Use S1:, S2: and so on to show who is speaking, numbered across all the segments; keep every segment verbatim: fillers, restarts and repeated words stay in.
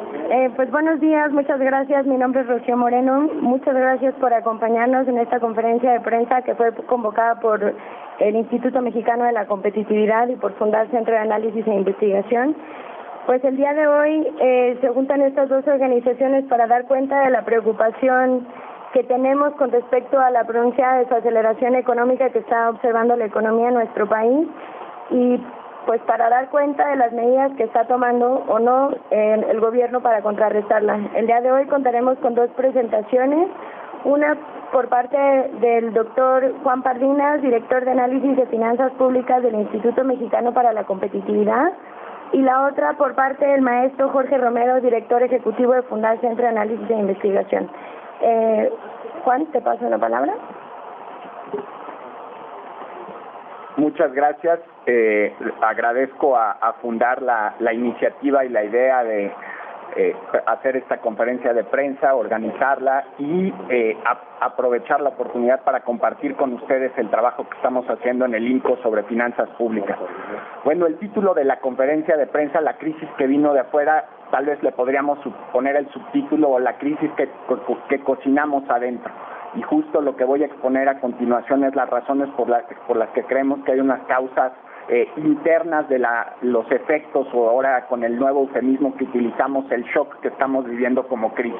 S1: Eh, pues buenos días, muchas gracias. Mi nombre es Rocío Moreno. Muchas gracias por acompañarnos en esta conferencia de prensa que fue convocada por el Instituto Mexicano de la Competitividad y por Fundar Centro de Análisis e Investigación. Pues el día de hoy eh, se juntan estas dos organizaciones para dar cuenta de la preocupación que tenemos con respecto a la pronunciada desaceleración económica que está observando la economía en nuestro país y pues para dar cuenta de las medidas que está tomando o no eh, el gobierno para contrarrestarla. El día de hoy contaremos con dos presentaciones, una por parte del doctor Juan Pardinas, director de Análisis de Finanzas Públicas del Instituto Mexicano para la Competitividad, y la otra por parte del maestro Jorge Romero, director ejecutivo de Fundar Centro de Análisis e Investigación. Eh, Juan, te paso la palabra.
S2: Muchas gracias. Eh, agradezco a, a Fundar la, la iniciativa y la idea de eh, hacer esta conferencia de prensa, organizarla y eh, a, aprovechar la oportunidad para compartir con ustedes el trabajo que estamos haciendo en el INCO sobre finanzas públicas. Bueno, el título de la conferencia de prensa, la crisis que vino de afuera, tal vez le podríamos poner el subtítulo o la crisis que, que cocinamos adentro. Y justo lo que voy a exponer a continuación es las razones por las, por las que creemos que hay unas causas eh, internas de la, los efectos, o ahora con el nuevo eufemismo que utilizamos, el shock que estamos viviendo como crisis.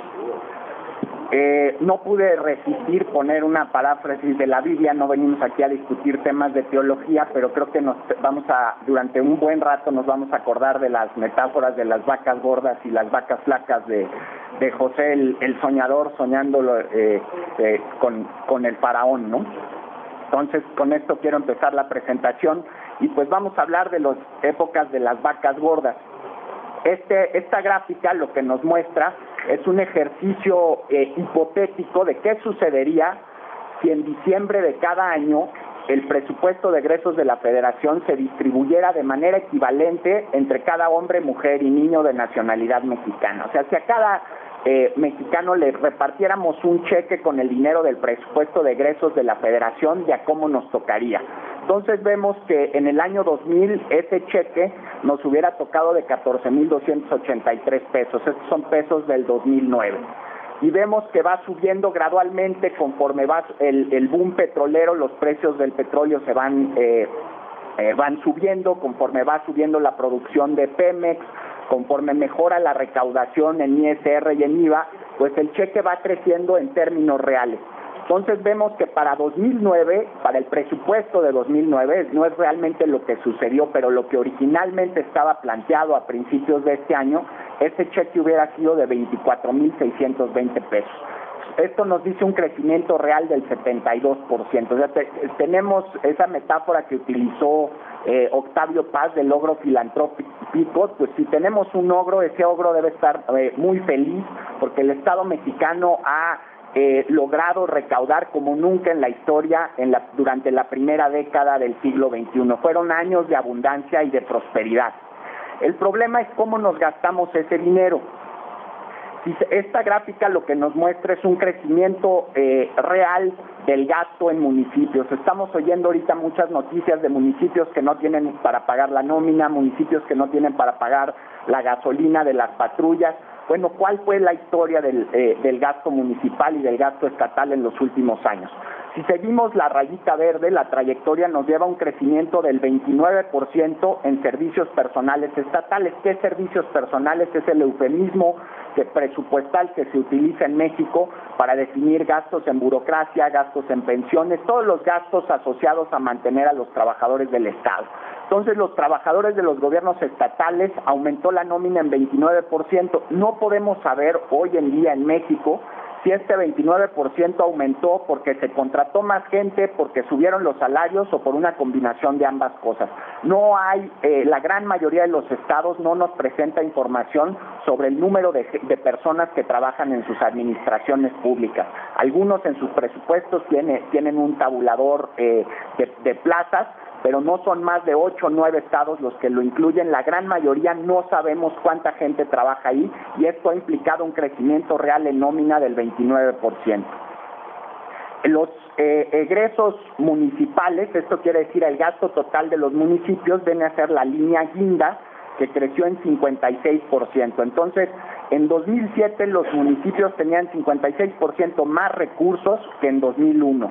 S2: Eh, no pude resistir poner una paráfrasis de la Biblia. No venimos aquí a discutir temas de teología, pero creo que nos vamos a, durante un buen rato nos vamos a acordar de las metáforas de las vacas gordas y las vacas flacas de, de José el, el soñador, soñándolo eh, eh, con, con el faraón, ¿no? Entonces, con esto quiero empezar la presentación y pues vamos a hablar de las épocas de las vacas gordas. Este, esta gráfica lo que nos muestra es un ejercicio eh, hipotético de qué sucedería si en diciembre de cada año el presupuesto de egresos de la Federación se distribuyera de manera equivalente entre cada hombre, mujer y niño de nacionalidad mexicana. O sea, si a cada eh, mexicano le repartiéramos un cheque con el dinero del presupuesto de egresos de la Federación, ya cómo nos tocaría. Entonces vemos que en el año dos mil ese cheque nos hubiera tocado de catorce mil doscientos ochenta y tres pesos. Estos son pesos del dos mil nueve. Y vemos que va subiendo gradualmente conforme va el, el boom petrolero, los precios del petróleo se van, eh, eh, van subiendo, conforme va subiendo la producción de Pemex, conforme mejora la recaudación en I S R y en I V A, pues el cheque va creciendo en términos reales. Entonces vemos que para dos mil nueve, para el presupuesto de dos mil nueve, no es realmente lo que sucedió, pero lo que originalmente estaba planteado a principios de este año, ese cheque hubiera sido de veinticuatro mil seiscientos veinte pesos. Esto nos dice un crecimiento real del setenta y dos por ciento. O sea, te, tenemos esa metáfora que utilizó eh, Octavio Paz del ogro filantrópico. Pues si tenemos un ogro, ese ogro debe estar eh, muy feliz porque el Estado mexicano ha Eh, logrado recaudar como nunca en la historia en la, durante la primera década del siglo veintiuno. Fueron años de abundancia y de prosperidad. El problema es cómo nos gastamos ese dinero. Esta gráfica lo que nos muestra es un crecimiento eh, real del gasto en municipios. Estamos oyendo ahorita muchas noticias de municipios que no tienen para pagar la nómina, municipios que no tienen para pagar la gasolina de las patrullas. Bueno, ¿cuál fue la historia del, eh, del gasto municipal y del gasto estatal en los últimos años? Si seguimos la rayita verde, la trayectoria nos lleva a un crecimiento del veintinueve por ciento en servicios personales estatales. ¿Qué servicios personales? Es el eufemismo que, presupuestal que se utiliza en México para definir gastos en burocracia, gastos en pensiones, todos los gastos asociados a mantener a los trabajadores del Estado. Entonces, los trabajadores de los gobiernos estatales aumentó la nómina en veintinueve por ciento. No podemos saber hoy en día en México si este veintinueve por ciento aumentó porque se contrató más gente, porque subieron los salarios o por una combinación de ambas cosas. No hay, eh, la gran mayoría de los estados no nos presenta información sobre el número de, de personas que trabajan en sus administraciones públicas. Algunos en sus presupuestos tiene, tienen un tabulador eh, de, de plazas, pero no son más de ocho o nueve estados los que lo incluyen. La gran mayoría no sabemos cuánta gente trabaja ahí y esto ha implicado un crecimiento real en nómina del veintinueve por ciento. Los eh, egresos municipales, esto quiere decir el gasto total de los municipios, viene a ser la línea guinda, que creció en cincuenta y seis por ciento. Entonces, En dos mil siete los municipios tenían cincuenta y seis por ciento más recursos que en dos mil uno.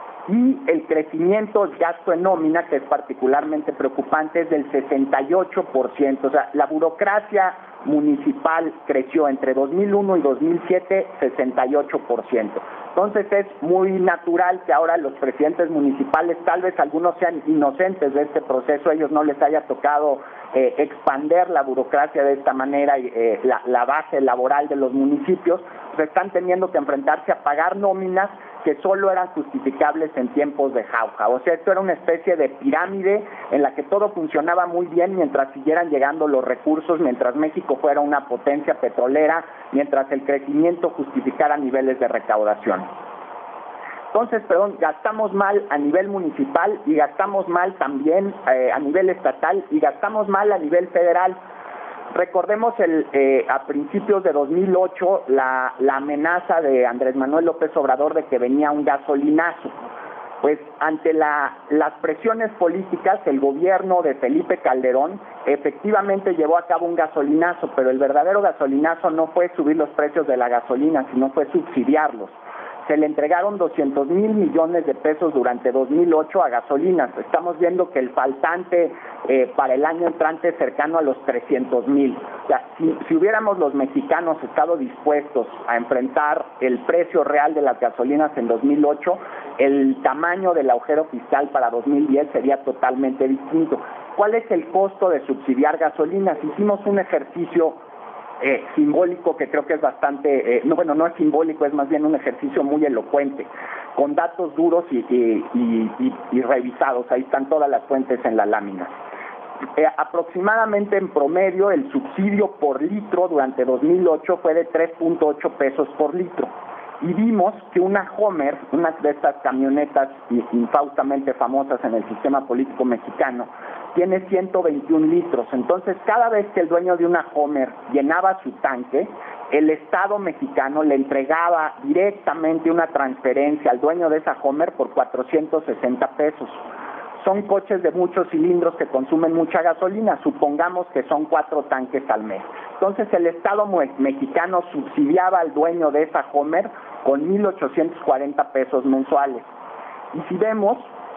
S2: Y el crecimiento del gasto en nómina, que es particularmente preocupante, es del sesenta y ocho por ciento. O sea, la burocracia municipal creció entre dos mil uno y dos mil siete sesenta y ocho por ciento. Entonces es muy natural que ahora los presidentes municipales, tal vez algunos sean inocentes de este proceso, a ellos no les haya tocado eh, expander la burocracia de esta manera, eh, la, la base laboral de los municipios, pues están teniendo que enfrentarse a pagar nóminas que solo eran justificables en tiempos de jauja. O sea, esto era una especie de pirámide en la que todo funcionaba muy bien mientras siguieran llegando los recursos, mientras México fuera una potencia petrolera, mientras el crecimiento justificara niveles de recaudación. Entonces, perdón, gastamos mal a nivel municipal y gastamos mal también eh, a nivel estatal y gastamos mal a nivel federal. Recordemos el, eh, a principios de dos mil ocho la, la amenaza de Andrés Manuel López Obrador de que venía un gasolinazo. Pues ante la, las presiones políticas, el gobierno de Felipe Calderón efectivamente llevó a cabo un gasolinazo, pero el verdadero gasolinazo no fue subir los precios de la gasolina, sino fue subsidiarlos. Se le entregaron doscientos mil millones de pesos durante dos mil ocho a gasolinas. Estamos viendo que el faltante eh, para el año entrante es cercano a los trescientos mil. O sea, si, si hubiéramos los mexicanos estado dispuestos a enfrentar el precio real de las gasolinas en dos mil ocho, el tamaño del agujero fiscal para dos mil diez sería totalmente distinto. ¿Cuál es el costo de subsidiar gasolinas? Hicimos un ejercicio Eh, simbólico que creo que es bastante, eh, no, bueno, no es simbólico, es más bien un ejercicio muy elocuente, con datos duros y, y, y, y, y revisados. Ahí están todas las fuentes en la lámina. Eh, aproximadamente en promedio el subsidio por litro durante dos mil ocho fue de tres punto ocho pesos por litro. Y vimos que una Homer, una de estas camionetas infaustamente famosas en el sistema político mexicano, tiene ciento veintiún litros. Entonces, cada vez que el dueño de una Homer llenaba su tanque, el Estado mexicano le entregaba directamente una transferencia al dueño de esa Homer por cuatrocientos sesenta pesos. Son coches de muchos cilindros que consumen mucha gasolina, supongamos que son cuatro tanques al mes. Entonces, el Estado mexicano subsidiaba al dueño de esa Homer con mil ochocientos cuarenta pesos mensuales. Y si vemos,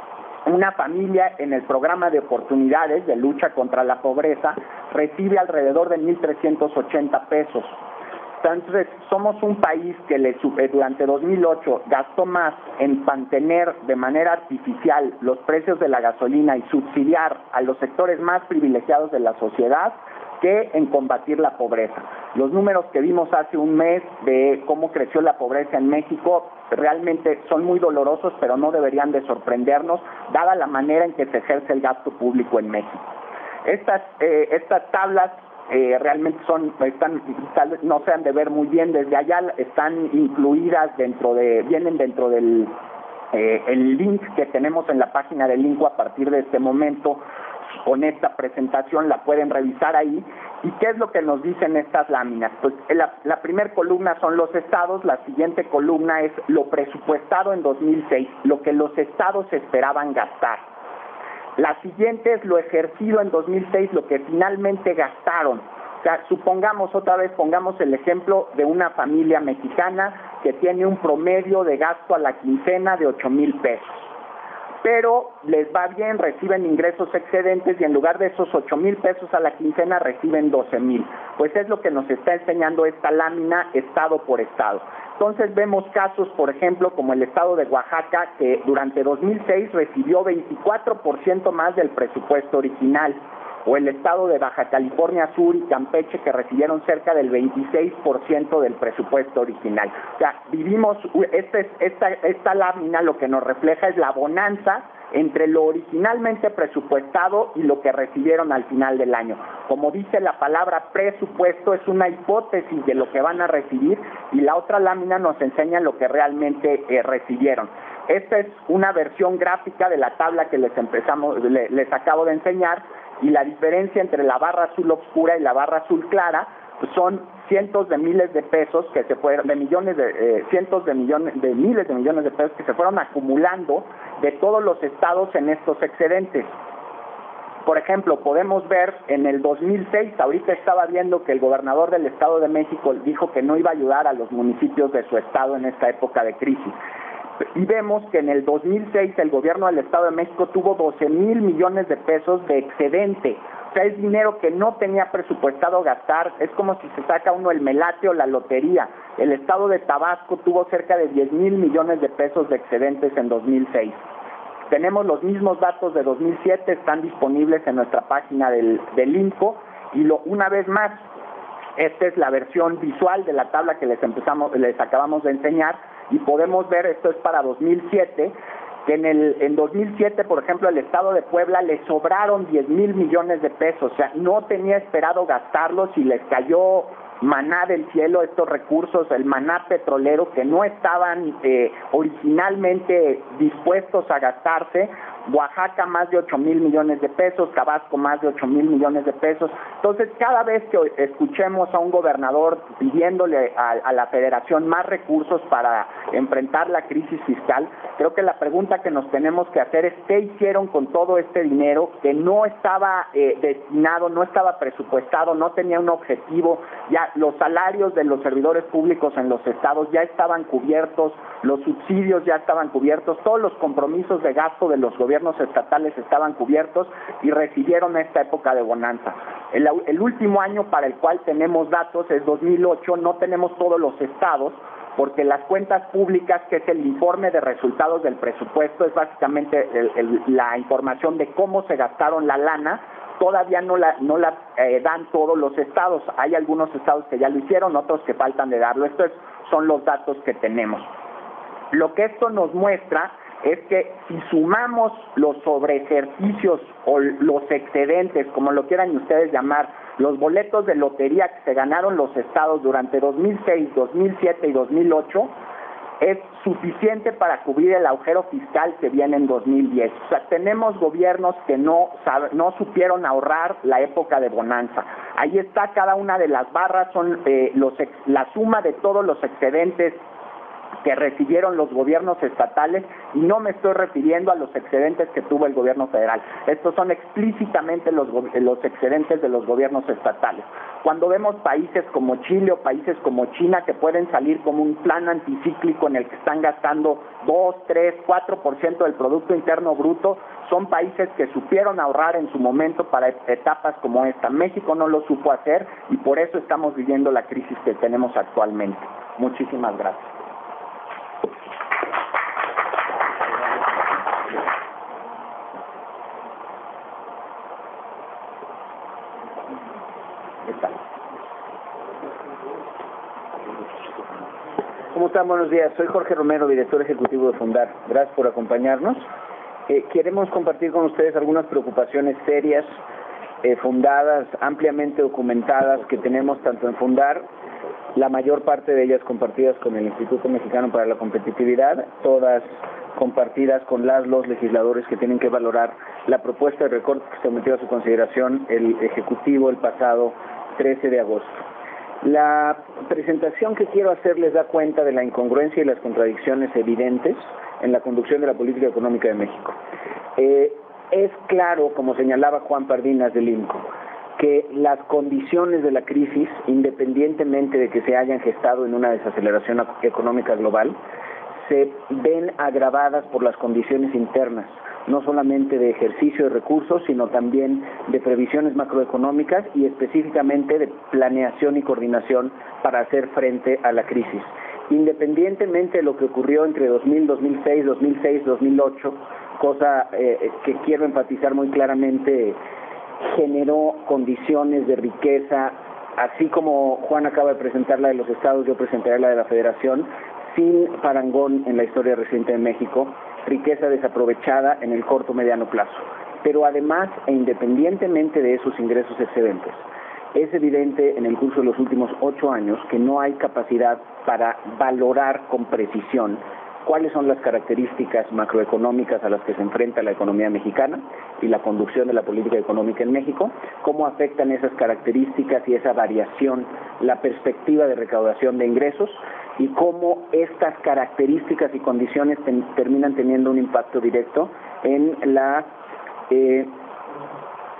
S2: una familia en el programa de oportunidades de lucha contra la pobreza recibe alrededor de mil trescientos ochenta pesos. Entonces, somos un país que le, durante dos mil ocho gastó más en mantener de manera artificial los precios de la gasolina y subsidiar a los sectores más privilegiados de la sociedad que en combatir la pobreza. Los números que vimos hace un mes de cómo creció la pobreza en México realmente son muy dolorosos, pero no deberían de sorprendernos, dada la manera en que se ejerce el gasto público en México. Estas, eh, estas tablas eh, realmente son, están, tal vez no se han de ver muy bien desde allá, están incluidas dentro de, vienen dentro del eh, el link que tenemos en la página del Linco a partir de este momento. Con esta presentación la pueden revisar ahí. ¿Y qué es lo que nos dicen estas láminas? Pues la, la primera columna son los estados, la siguiente columna es lo presupuestado en dos mil seis, lo que los estados esperaban gastar. La siguiente es lo ejercido en dos mil seis, lo que finalmente gastaron. O sea, supongamos otra vez, pongamos el ejemplo de una familia mexicana que tiene un promedio de gasto a la quincena de ocho mil pesos. Pero les va bien, reciben ingresos excedentes y en lugar de esos ocho mil pesos a la quincena reciben doce mil. Pues es lo que nos está enseñando esta lámina estado por estado. Entonces vemos casos, por ejemplo, como el estado de Oaxaca, que durante dos mil seis recibió veinticuatro por ciento más del presupuesto original, o el estado de Baja California Sur y Campeche, que recibieron cerca del veintiséis por ciento del presupuesto original. O sea, vivimos, este, esta, esta lámina lo que nos refleja es la bonanza entre lo originalmente presupuestado y lo que recibieron al final del año. Como dice la palabra presupuesto, es una hipótesis de lo que van a recibir, y la otra lámina nos enseña lo que realmente eh, recibieron. Esta es una versión gráfica de la tabla que les empezamos, les, les acabo de enseñar, y la diferencia entre la barra azul oscura y la barra azul clara pues son cientos de miles de pesos que se fueron, de millones de, eh, cientos de millones, de miles de millones de pesos que se fueron acumulando de todos los estados en estos excedentes. Por ejemplo, podemos ver en el dos mil seis, ahorita estaba viendo que el gobernador del Estado de México dijo que no iba a ayudar a los municipios de su estado en esta época de crisis. Y vemos que en el dos mil seis el gobierno del Estado de México tuvo doce mil millones de pesos de excedente. O sea, es dinero que no tenía presupuestado gastar. Es como si se saca uno el melate o la lotería. El Estado de Tabasco tuvo cerca de diez mil millones de pesos de excedentes en dos mil seis. Tenemos los mismos datos de dos mil siete, están disponibles en nuestra página del, del INCO, y lo, una vez más, esta es la versión visual de la tabla que les empezamos, les acabamos de enseñar, y podemos ver, esto es para dos mil siete, que en el en dos mil siete, por ejemplo, el Estado de Puebla le sobraron diez mil millones de pesos, o sea, no tenía esperado gastarlos y les cayó maná del cielo estos recursos, el maná petrolero, que no estaban eh, originalmente dispuestos a gastarse. Oaxaca más de ocho mil millones de pesos, Tabasco más de ocho mil millones de pesos. Entonces, cada vez que escuchemos a un gobernador pidiéndole a, a la Federación más recursos para enfrentar la crisis fiscal, creo que la pregunta que nos tenemos que hacer es ¿qué hicieron con todo este dinero que no estaba eh, destinado, no estaba presupuestado, no tenía un objetivo? Ya los salarios de los servidores públicos en los estados ya estaban cubiertos, los subsidios ya estaban cubiertos, todos los compromisos de gasto de los gobiernos estatales estaban cubiertos y recibieron esta época de bonanza. El, el último año para el cual tenemos datos es dos mil ocho, no tenemos todos los estados, porque las cuentas públicas, que es el informe de resultados del presupuesto, es básicamente el, el, la información de cómo se gastaron la lana, todavía no la, no la eh, dan todos los estados. Hay algunos estados que ya lo hicieron, otros que faltan de darlo. Estos son los datos que tenemos. Lo que esto nos muestra es que si sumamos los sobreejercicios o los excedentes, como lo quieran ustedes llamar, los boletos de lotería que se ganaron los estados durante dos mil seis, dos mil siete y dos mil ocho, es suficiente para cubrir el agujero fiscal que viene en dos mil diez. O sea, tenemos gobiernos que no, sabe, no supieron ahorrar la época de bonanza. Ahí está cada una de las barras, son eh, los, la suma de todos los excedentes que recibieron los gobiernos estatales, y no me estoy refiriendo a los excedentes que tuvo el gobierno federal. Estos son explícitamente los, los excedentes de los gobiernos estatales. Cuando vemos países como Chile o países como China que pueden salir como un plan anticíclico en el que están gastando dos, tres, cuatro por ciento del Producto Interno Bruto, son países que supieron ahorrar en su momento para etapas como esta. México no lo supo hacer y por eso estamos viviendo la crisis que tenemos actualmente. Muchísimas gracias.
S3: ¿Cómo están? Buenos días. Soy Jorge Romero, director ejecutivo de Fundar. Gracias por acompañarnos. Eh, queremos compartir con ustedes algunas preocupaciones serias, eh, fundadas, ampliamente documentadas, que tenemos tanto en Fundar, la mayor parte de ellas compartidas con el Instituto Mexicano para la Competitividad, todas compartidas con las los legisladores que tienen que valorar la propuesta de recorte que se sometió a su consideración el Ejecutivo el pasado trece de agosto. La presentación que quiero hacer les da cuenta de la incongruencia y las contradicciones evidentes en la conducción de la política económica de México. Eh, es claro, como señalaba Juan Pardinas del INCO, que las condiciones de la crisis, independientemente de que se hayan gestado en una desaceleración económica global, se ven agravadas por las condiciones internas, no solamente de ejercicio de recursos, sino también de previsiones macroeconómicas y específicamente de planeación y coordinación para hacer frente a la crisis. Independientemente de lo que ocurrió entre dos mil, dos mil seis, dos mil seis, dos mil ocho, cosa eh, que quiero enfatizar muy claramente, generó condiciones de riqueza, así como Juan acaba de presentar la de los estados, yo presentaré la de la Federación, sin parangón en la historia reciente de México, riqueza desaprovechada en el corto mediano plazo. Pero además, e independientemente de esos ingresos excedentes, es evidente en el curso de los últimos ocho años que no hay capacidad para valorar con precisión cuáles son las características macroeconómicas a las que se enfrenta la economía mexicana y la conducción de la política económica en México, cómo afectan esas características y esa variación la perspectiva de recaudación de ingresos y cómo estas características y condiciones ten, terminan teniendo un impacto directo en la eh,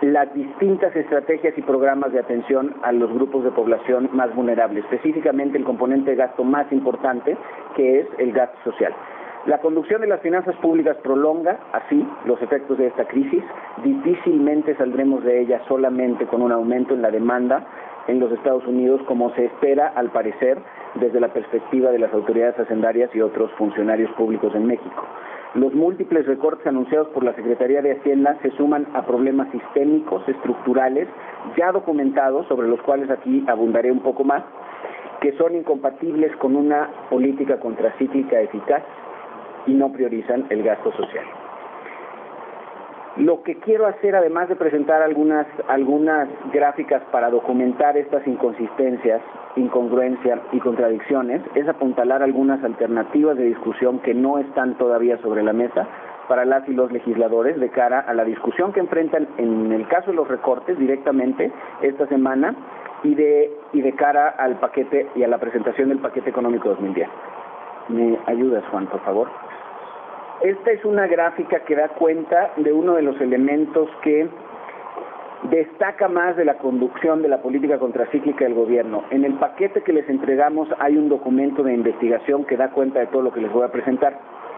S3: las distintas estrategias y programas de atención a los grupos de población más vulnerables, específicamente el componente de gasto más importante, que es el gasto social. La conducción de las finanzas públicas prolonga, así, los efectos de esta crisis. Difícilmente saldremos de ella solamente con un aumento en la demanda en los Estados Unidos, como se espera, al parecer, desde la perspectiva de las autoridades hacendarias y otros funcionarios públicos en México. Los múltiples recortes anunciados por la Secretaría de Hacienda se suman a problemas sistémicos, estructurales, ya documentados, sobre los cuales aquí abundaré un poco más, que son incompatibles con una política contracíclica eficaz y no priorizan el gasto social. Lo que quiero hacer, además de presentar algunas, algunas gráficas para documentar estas inconsistencias, incongruencias y contradicciones, es apuntalar algunas alternativas de discusión que no están todavía sobre la mesa para las y los legisladores de cara a la discusión que enfrentan en el caso de los recortes directamente esta semana y de, y de cara al paquete y a la presentación del paquete económico dos mil diez. ¿Me ayudas, Juan, por favor? Esta es una gráfica que da cuenta de uno de los elementos que destaca más de la conducción de la política contracíclica del gobierno. En el paquete que les entregamos hay un documento de investigación que da cuenta de todo lo que les voy a presentar.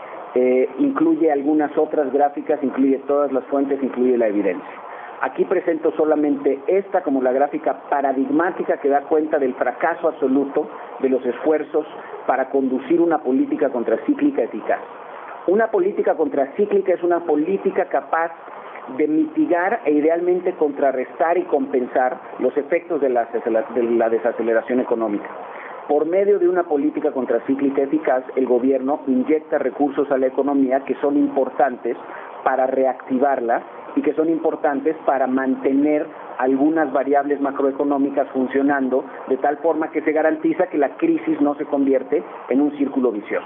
S3: Eh, incluye algunas otras gráficas, incluye todas las fuentes, incluye la evidencia. Aquí presento solamente esta como la gráfica paradigmática que da cuenta del fracaso absoluto de los esfuerzos para conducir una política contracíclica eficaz. Una política contracíclica es una política capaz de mitigar e idealmente contrarrestar y compensar los efectos de la, de la desaceleración económica. Por medio de una política contracíclica eficaz, el gobierno inyecta recursos a la economía que son importantes para reactivarla y que son importantes para mantener algunas variables macroeconómicas funcionando de tal forma que se garantiza que la crisis no se convierte en un círculo vicioso.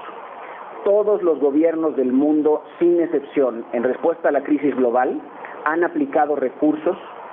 S3: Todos los gobiernos del mundo, sin excepción, en respuesta a la crisis global, han aplicado recursos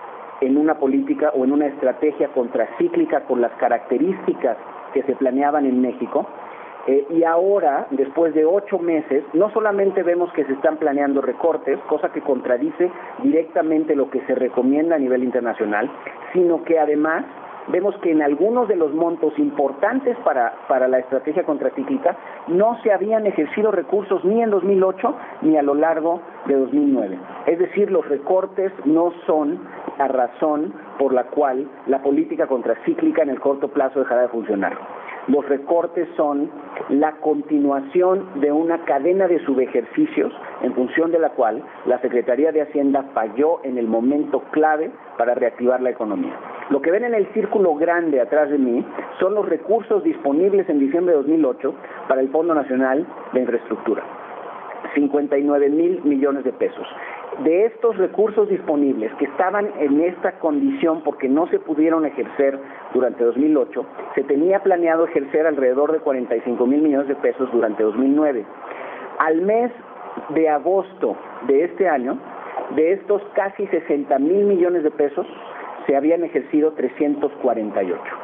S3: en una política o en una estrategia contracíclica con las características que se planeaban en México. Eh, y ahora, después de ocho meses, no solamente vemos que se están planeando recortes, cosa que contradice directamente lo que se recomienda a nivel internacional, sino que además vemos que en algunos de los montos importantes para, para la estrategia contracíclica no se habían ejercido recursos ni en dos mil ocho ni a lo largo de dos mil nueve. Es decir, los recortes no son la razón por la cual la política contracíclica en el corto plazo dejará de funcionar. Los recortes son la continuación de una cadena de subejercicios en función de la cual la Secretaría de Hacienda falló en el momento clave para reactivar la economía. Lo que ven en el círculo grande atrás de mí son los recursos disponibles en diciembre de dos mil ocho para el Fondo Nacional de Infraestructura, cincuenta y nueve mil millones de pesos. De estos recursos disponibles que estaban en esta condición porque no se pudieron ejercer durante dos mil ocho, se tenía planeado ejercer alrededor de cuarenta y cinco mil millones de pesos durante dos mil nueve. Al mes de agosto de este año, de estos casi sesenta mil millones de pesos, se habían ejercido trescientos cuarenta y ocho.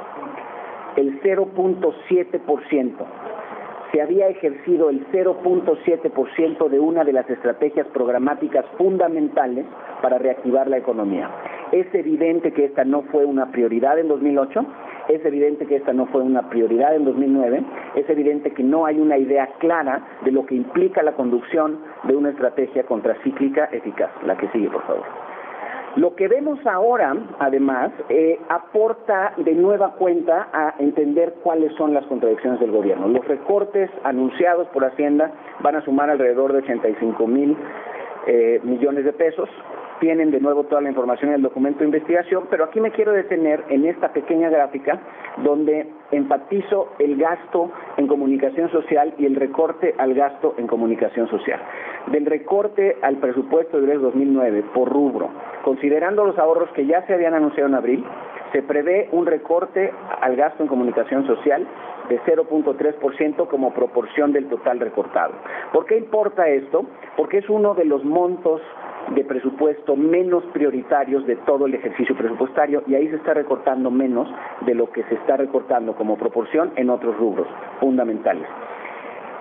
S3: El cero punto siete por ciento. Se había ejercido el cero punto siete por ciento de una de las estrategias programáticas fundamentales para reactivar la economía. Es evidente que esta no fue una prioridad en dos mil ocho, es evidente que esta no fue una prioridad en dos mil nueve, es evidente que no hay una idea clara de lo que implica la conducción de una estrategia contracíclica eficaz. La que sigue, por favor. Lo que vemos ahora, además, eh, aporta de nueva cuenta a entender cuáles son las contradicciones del gobierno. Los recortes anunciados por Hacienda van a sumar alrededor de ochenta y cinco mil eh, millones de pesos. Tienen de nuevo toda la información en el documento de investigación, pero aquí me quiero detener en esta pequeña gráfica donde enfatizo el gasto en comunicación social y el recorte al gasto en comunicación social. Del recorte al presupuesto de dos mil nueve por rubro, considerando los ahorros que ya se habían anunciado en abril, se prevé un recorte al gasto en comunicación social de cero punto tres por ciento como proporción del total recortado. ¿Por qué importa esto? Porque es uno de los montos de presupuesto menos prioritarios de todo el ejercicio presupuestario y ahí se está recortando menos de lo que se está recortando como proporción en otros rubros fundamentales.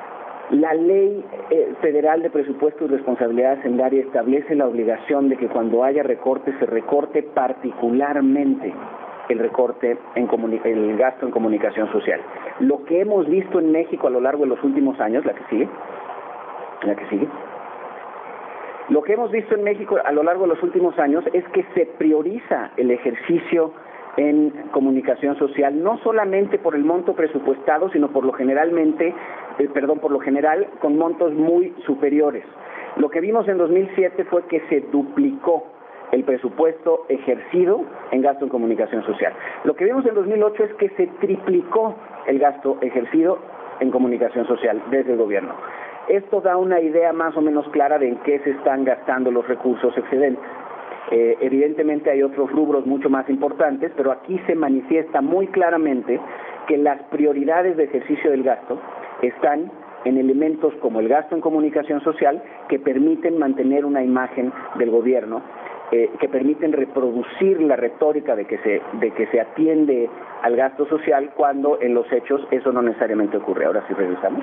S3: La Ley eh, Federal de Presupuesto y Responsabilidad Hacendaria establece la obligación de que cuando haya recorte se recorte particularmente el recorte en el gasto en comunicación social. Lo que hemos visto en México a lo largo de los últimos años, la que sigue, la que sigue, lo que hemos visto en México a lo largo de los últimos años es que se prioriza el ejercicio en comunicación social, no solamente por el monto presupuestado, sino por lo generalmente, eh, perdón, por lo general con montos muy superiores. Lo que vimos en dos mil siete fue que se duplicó el presupuesto ejercido en gasto en comunicación social. Lo que vimos en dos mil ocho es que se triplicó el gasto ejercido en comunicación social desde el gobierno. Esto da una idea más o menos clara de en qué se están gastando los recursos excedentes. Eh, evidentemente hay otros rubros mucho más importantes, pero aquí se manifiesta muy claramente que las prioridades de ejercicio del gasto están en elementos como el gasto en comunicación social que permiten mantener una imagen del gobierno, eh, que permiten reproducir la retórica de que se de que se atiende al gasto social cuando en los hechos eso no necesariamente ocurre. Ahora sí regresamos.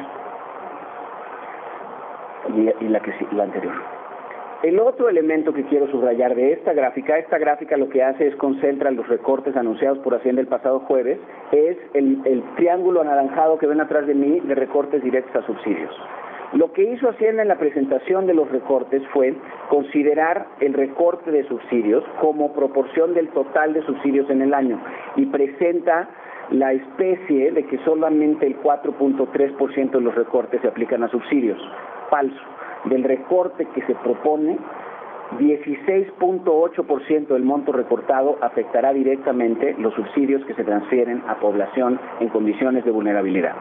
S3: Y, y la que la anterior. El otro elemento que quiero subrayar de esta gráfica, esta gráfica lo que hace es concentra los recortes anunciados por Hacienda el pasado jueves, es el, el triángulo anaranjado que ven atrás de mí de recortes directos a subsidios. Lo que hizo Hacienda en la presentación de los recortes fue considerar el recorte de subsidios como proporción del total de subsidios en el año y presenta la especie de que solamente el cuatro punto tres por ciento de los recortes se aplican a subsidios. Falso. Del recorte que se propone, dieciséis punto ocho por ciento del monto recortado afectará directamente los subsidios que se transfieren a población en condiciones de vulnerabilidad.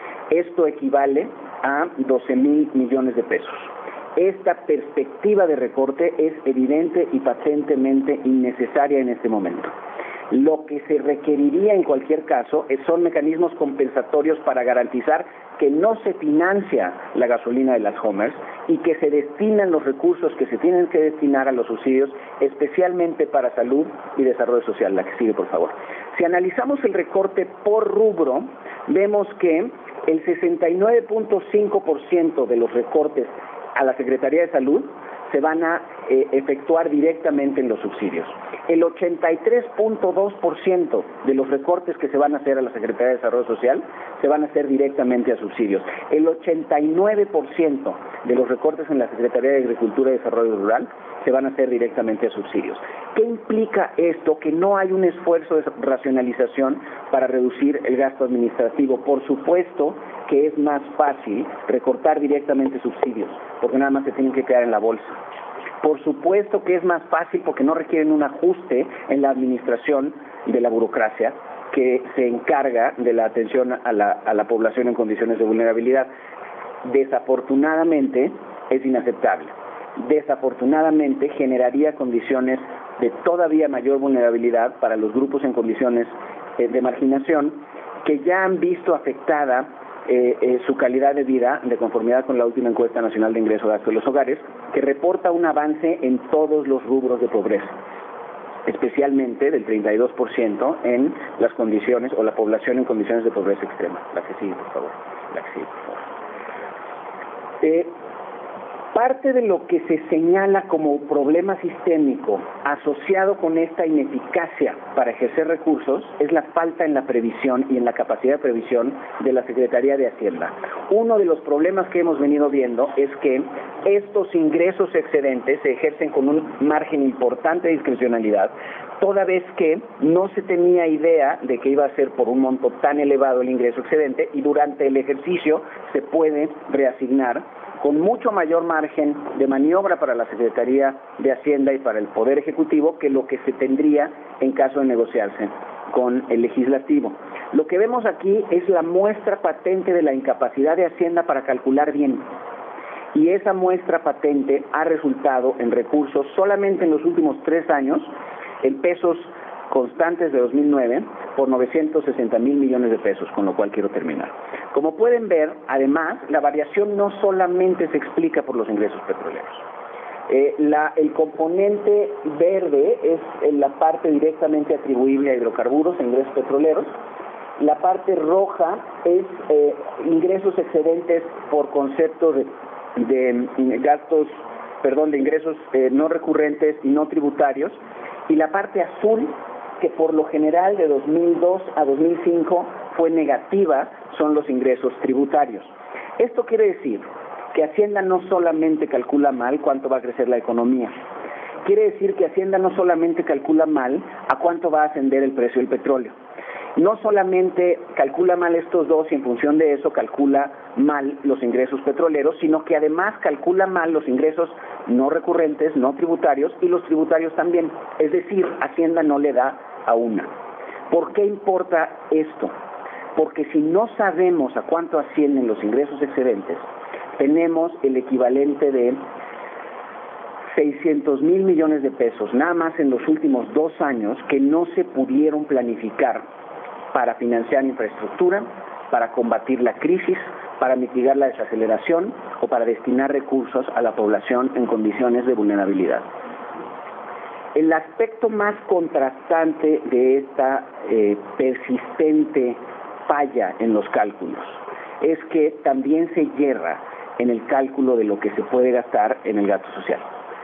S3: Esto equivale a doce mil millones de pesos. Esta perspectiva de recorte es evidente y patentemente innecesaria en este momento. Lo que se requeriría en cualquier caso son mecanismos compensatorios para garantizar que no se financia la gasolina de las Homers y que se destinan los recursos que se tienen que destinar a los subsidios, especialmente para salud y desarrollo social. La que sigue, por favor. Si analizamos el recorte por rubro, vemos que el sesenta y nueve punto cinco por ciento de los recortes a la Secretaría de Salud se van a eh, efectuar directamente en los subsidios. El ochenta y tres punto dos por ciento de los recortes que se van a hacer a la Secretaría de Desarrollo Social se van a hacer directamente a subsidios. El ochenta y nueve por ciento de los recortes en la Secretaría de Agricultura y Desarrollo Rural se van a hacer directamente a subsidios. ¿Qué implica esto? Que no hay un esfuerzo de racionalización para reducir el gasto administrativo. Por supuesto que es más fácil recortar directamente subsidios, porque nada más se tienen que quedar en la bolsa. Por supuesto que es más fácil porque no requieren un ajuste en la administración de la burocracia que se encarga de la atención a la, a la población en condiciones de vulnerabilidad. Desafortunadamente es inaceptable. Desafortunadamente generaría condiciones de todavía mayor vulnerabilidad para los grupos en condiciones eh, de marginación que ya han visto afectada Eh, eh, su calidad de vida de conformidad con la última encuesta nacional de ingreso gasto de los hogares, que reporta un avance en todos los rubros de pobreza, especialmente del treinta y dos por ciento en las condiciones o la población en condiciones de pobreza extrema. La que sigue, por favor. La que sigue, por favor. Eh, Parte de lo que se señala como problema sistémico asociado con esta ineficacia para ejercer recursos es la falta en la previsión y en la capacidad de previsión de la Secretaría de Hacienda. Uno de los problemas que hemos venido viendo es que estos ingresos excedentes se ejercen con un margen importante de discrecionalidad, toda vez que no se tenía idea de que iba a ser por un monto tan elevado el ingreso excedente y durante el ejercicio se puede reasignar con mucho mayor margen de maniobra para la Secretaría de Hacienda y para el Poder Ejecutivo que lo que se tendría en caso de negociarse con el Legislativo. Lo que vemos aquí es la muestra patente de la incapacidad de Hacienda para calcular bien. Y esa muestra patente ha resultado en recursos solamente en los últimos tres años, en pesos constantes de dos mil nueve, por novecientos sesenta mil millones de pesos, con lo cual quiero terminar. Como pueden ver, además, la variación no solamente se explica por los ingresos petroleros. Eh, la, el componente verde es en la parte directamente atribuible a hidrocarburos e ingresos petroleros, La parte roja es eh, ingresos excedentes por concepto de, de gastos, perdón, de ingresos eh, no recurrentes y no tributarios. Y la parte azul, que por lo general de dos mil dos a dos mil cinco fue negativa, son los ingresos tributarios. Esto quiere decir que Hacienda no solamente calcula mal cuánto va a crecer la economía, quiere decir que Hacienda no solamente calcula mal a cuánto va a ascender el precio del petróleo. No solamente calcula mal estos dos y en función de eso calcula mal los ingresos petroleros, sino que además calcula mal los ingresos no recurrentes, no tributarios y los tributarios también. Es decir, Hacienda no le da a una. ¿Por qué importa esto? Porque si no sabemos a cuánto ascienden los ingresos excedentes, tenemos el equivalente de seiscientos mil millones de pesos, nada más en los últimos dos años, que no se pudieron planificar para financiar infraestructura, para combatir la crisis, para mitigar la desaceleración o para destinar recursos a la población en condiciones de vulnerabilidad. El aspecto más contrastante de esta eh, persistente falla en los cálculos es que también se yerra en el cálculo de lo que se puede gastar en el gasto social.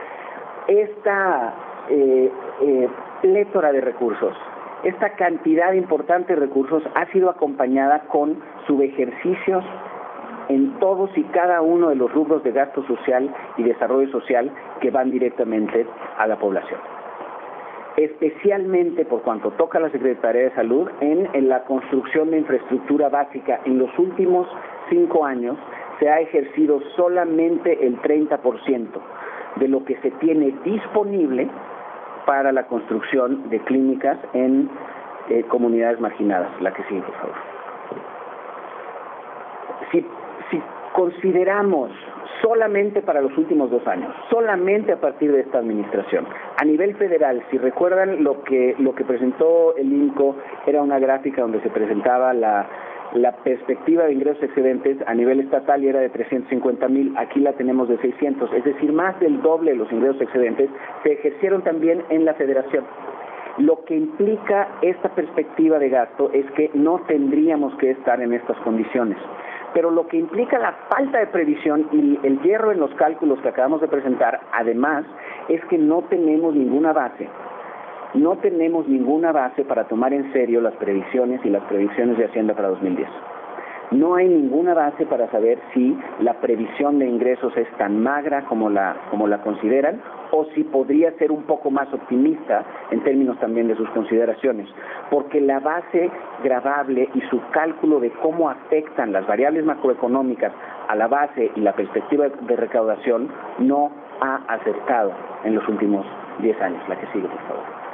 S3: Esta eh, eh, plétora de recursos, esta cantidad importante de recursos ha sido acompañada con subejercicios en todos y cada uno de los rubros de gasto social y desarrollo social que van directamente a la población. Especialmente por cuanto toca a la Secretaría de Salud en, en la construcción de infraestructura básica. En los últimos cinco años se ha ejercido solamente el treinta por ciento de lo que se tiene disponible para la construcción de clínicas en eh, comunidades marginadas. La que sigue, por favor. Si, si consideramos solamente para los últimos dos años, solamente a partir de esta administración, a nivel federal, si recuerdan lo que lo que presentó el I N C O era una gráfica donde se presentaba la La perspectiva de ingresos excedentes a nivel estatal y era de trescientos cincuenta mil, aquí la tenemos de seiscientos, es decir, más del doble de los ingresos excedentes se ejercieron también en la federación. Lo que implica esta perspectiva de gasto es que no tendríamos que estar en estas condiciones. Pero lo que implica la falta de previsión y el hierro en los cálculos que acabamos de presentar, además, es que no tenemos ninguna base. No tenemos ninguna base para tomar en serio las previsiones y las predicciones de Hacienda para dos mil diez. No hay ninguna base para saber si la previsión de ingresos es tan magra como la, como la consideran o si podría ser un poco más optimista en términos también de sus consideraciones, porque la base gravable y su cálculo de cómo afectan las variables macroeconómicas a la base y la perspectiva de recaudación no ha acertado en los últimos diez años. La que sigue, por favor.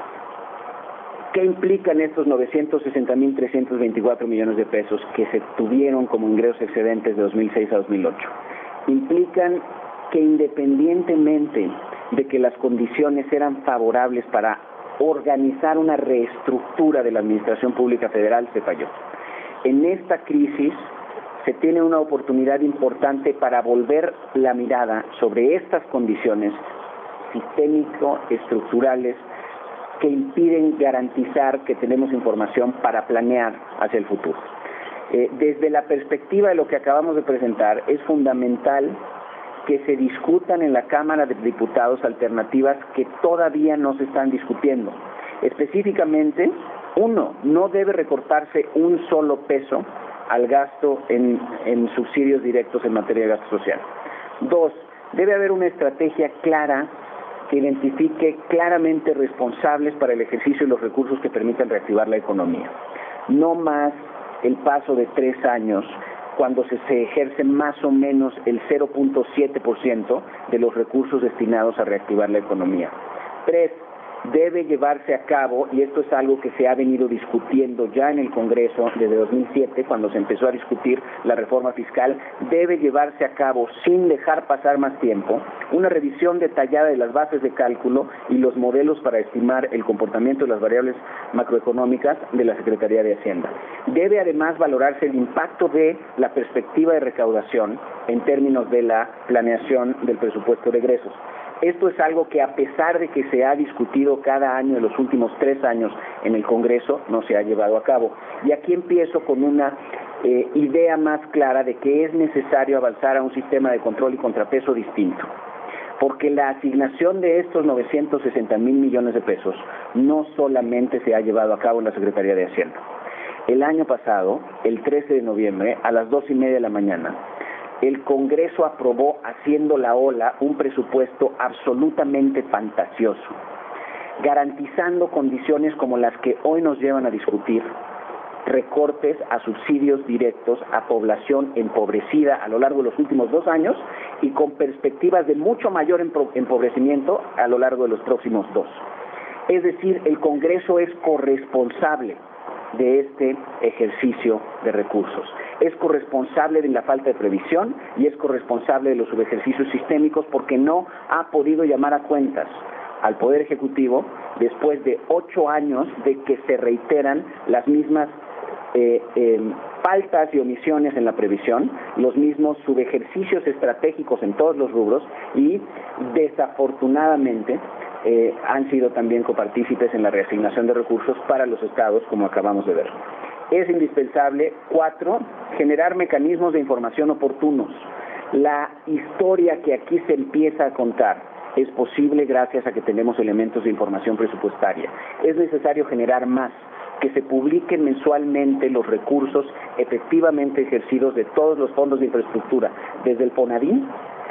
S3: ¿Qué implican estos novecientos sesenta mil trescientos veinticuatro millones de pesos que se tuvieron como ingresos excedentes de dos mil seis a dos mil ocho? Implican que independientemente de que las condiciones eran favorables para organizar una reestructura de la Administración Pública Federal, se falló. En esta crisis se tiene una oportunidad importante para volver la mirada sobre estas condiciones sistémico-estructurales que impiden garantizar que tenemos información para planear hacia el futuro. Eh, desde la perspectiva de lo que acabamos de presentar, es fundamental que se discutan en la Cámara de Diputados alternativas que todavía no se están discutiendo. Específicamente, uno, no debe recortarse un solo peso al gasto en, en subsidios directos en materia de gasto social. Dos, debe haber una estrategia clara que identifique claramente responsables para el ejercicio de los recursos que permitan reactivar la economía. No más el paso de tres años cuando se, se ejerce más o menos el cero punto siete por ciento de los recursos destinados a reactivar la economía. Tres, debe llevarse a cabo, y esto es algo que se ha venido discutiendo ya en el Congreso desde dos mil siete, cuando se empezó a discutir la reforma fiscal, debe llevarse a cabo, sin dejar pasar más tiempo, una revisión detallada de las bases de cálculo y los modelos para estimar el comportamiento de las variables macroeconómicas de la Secretaría de Hacienda. Debe además valorarse el impacto de la perspectiva de recaudación en términos de la planeación del presupuesto de egresos. Esto es algo que, a pesar de que se ha discutido cada año en los últimos tres años en el Congreso, no se ha llevado a cabo. Y aquí empiezo con una eh, idea más clara de que es necesario avanzar a un sistema de control y contrapeso distinto, porque la asignación de estos novecientos sesenta mil millones de pesos no solamente se ha llevado a cabo en la Secretaría de Hacienda. El año pasado, el trece de noviembre, a las dos y media de la mañana, el Congreso aprobó, haciendo la ola, un presupuesto absolutamente fantasioso, garantizando condiciones como las que hoy nos llevan a discutir: recortes a subsidios directos a población empobrecida a lo largo de los últimos dos años y con perspectivas de mucho mayor empobrecimiento a lo largo de los próximos dos. Es decir, el Congreso es corresponsable de este ejercicio de recursos. Es corresponsable de la falta de previsión y es corresponsable de los subejercicios sistémicos, porque no ha podido llamar a cuentas al Poder Ejecutivo después de ocho años de que se reiteran las mismas eh, eh, faltas y omisiones en la previsión, los mismos subejercicios estratégicos en todos los rubros y, desafortunadamente, Eh, han sido también copartícipes en la reasignación de recursos para los estados, como acabamos de ver. Es indispensable, cuatro, generar mecanismos de información oportunos. La historia que aquí se empieza a contar es posible gracias a que tenemos elementos de información presupuestaria. Es necesario generar más, que se publiquen mensualmente los recursos efectivamente ejercidos de todos los fondos de infraestructura, desde el FONADIN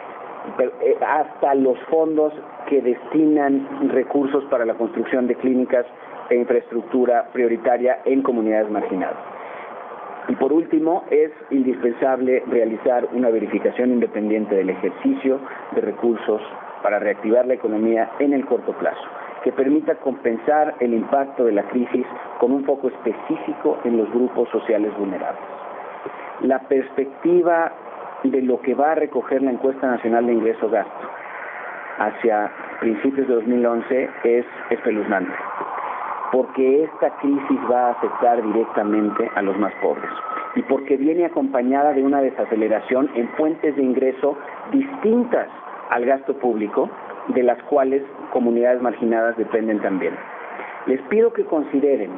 S3: hasta los fondos que destinan recursos para la construcción de clínicas e infraestructura prioritaria en comunidades marginadas. Y por último, es indispensable realizar una verificación independiente del ejercicio de recursos para reactivar la economía en el corto plazo, que permita compensar el impacto de la crisis con un foco específico en los grupos sociales vulnerables. La perspectiva de lo que va a recoger la encuesta nacional de ingreso-gasto hacia principios de dos mil once es espeluznante, porque esta crisis va a afectar directamente a los más pobres y porque viene acompañada de una desaceleración en fuentes de ingreso distintas al gasto público, de las cuales comunidades marginadas dependen también. Les pido que consideren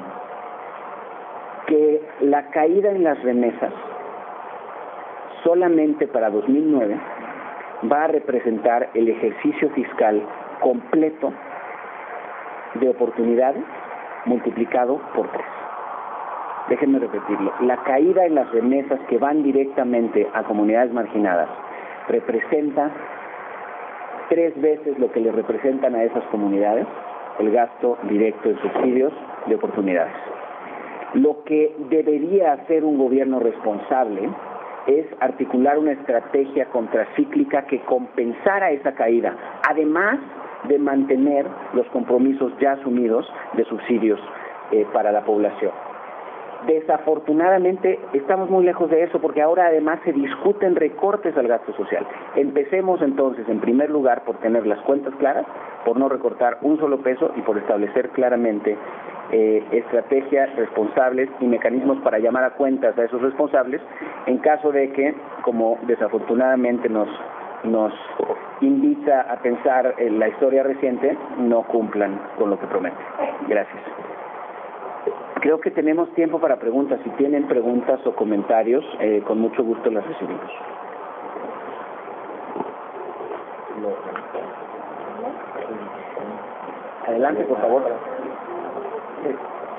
S3: que la caída en las remesas solamente para dos mil nueve va a representar el ejercicio fiscal completo de oportunidades multiplicado por tres. Déjenme repetirlo. La caída en las remesas que van directamente a comunidades marginadas representa tres veces lo que le representan a esas comunidades el gasto directo en subsidios de oportunidades. Lo que debería hacer un gobierno responsable es articular una estrategia contracíclica que compensara esa caída, además de mantener los compromisos ya asumidos de subsidios eh, para la población. Desafortunadamente estamos muy lejos de eso, porque ahora además se discuten recortes al gasto social. Empecemos entonces, en primer lugar, por tener las cuentas claras, por no recortar un solo peso y por establecer claramente eh, estrategias responsables y mecanismos para llamar a cuentas a esos responsables en caso de que, como desafortunadamente nos, nos invita a pensar en la historia reciente, no cumplan con lo que prometen. Gracias. Creo que tenemos tiempo para preguntas. Si tienen preguntas o comentarios, eh, con mucho gusto las recibimos. Adelante, por favor. Sí.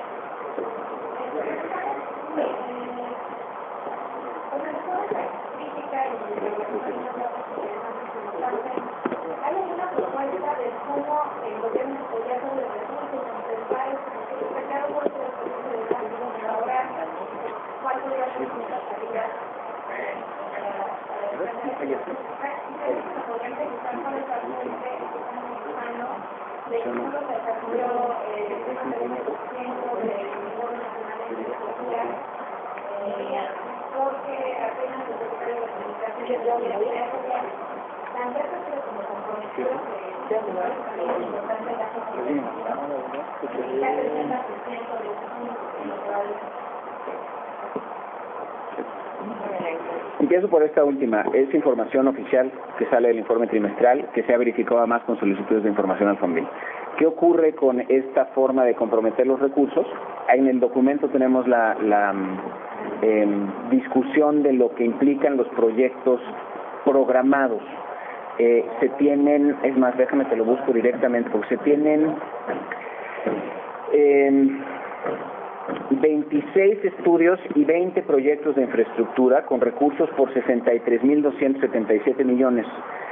S4: ¿Hay alguna propuesta de cómo el gobierno podría hacer los recursos compensar cuál podría ser su salida de incluso se desarrolló el setenta y uno por ciento del Fondo Nacional de Infraestructura porque apenas el secretario de Comunicación de la Seguridad Social tanto eso como comprometió que es muy importante la gestión ya que el setenta por ciento de los fondos
S3: empiezo por esta última. Es información oficial que sale del informe trimestral, que se ha verificado además con solicitudes de información al Fonbil. ¿Qué ocurre con esta forma de comprometer los recursos? En el documento tenemos la, la eh, discusión de lo que implican los proyectos programados. Eh, se tienen, es más, déjame te lo busco directamente, porque se tienen eh, veintiséis estudios y veinte proyectos de infraestructura con recursos por sesenta y tres mil doscientos setenta y siete millones.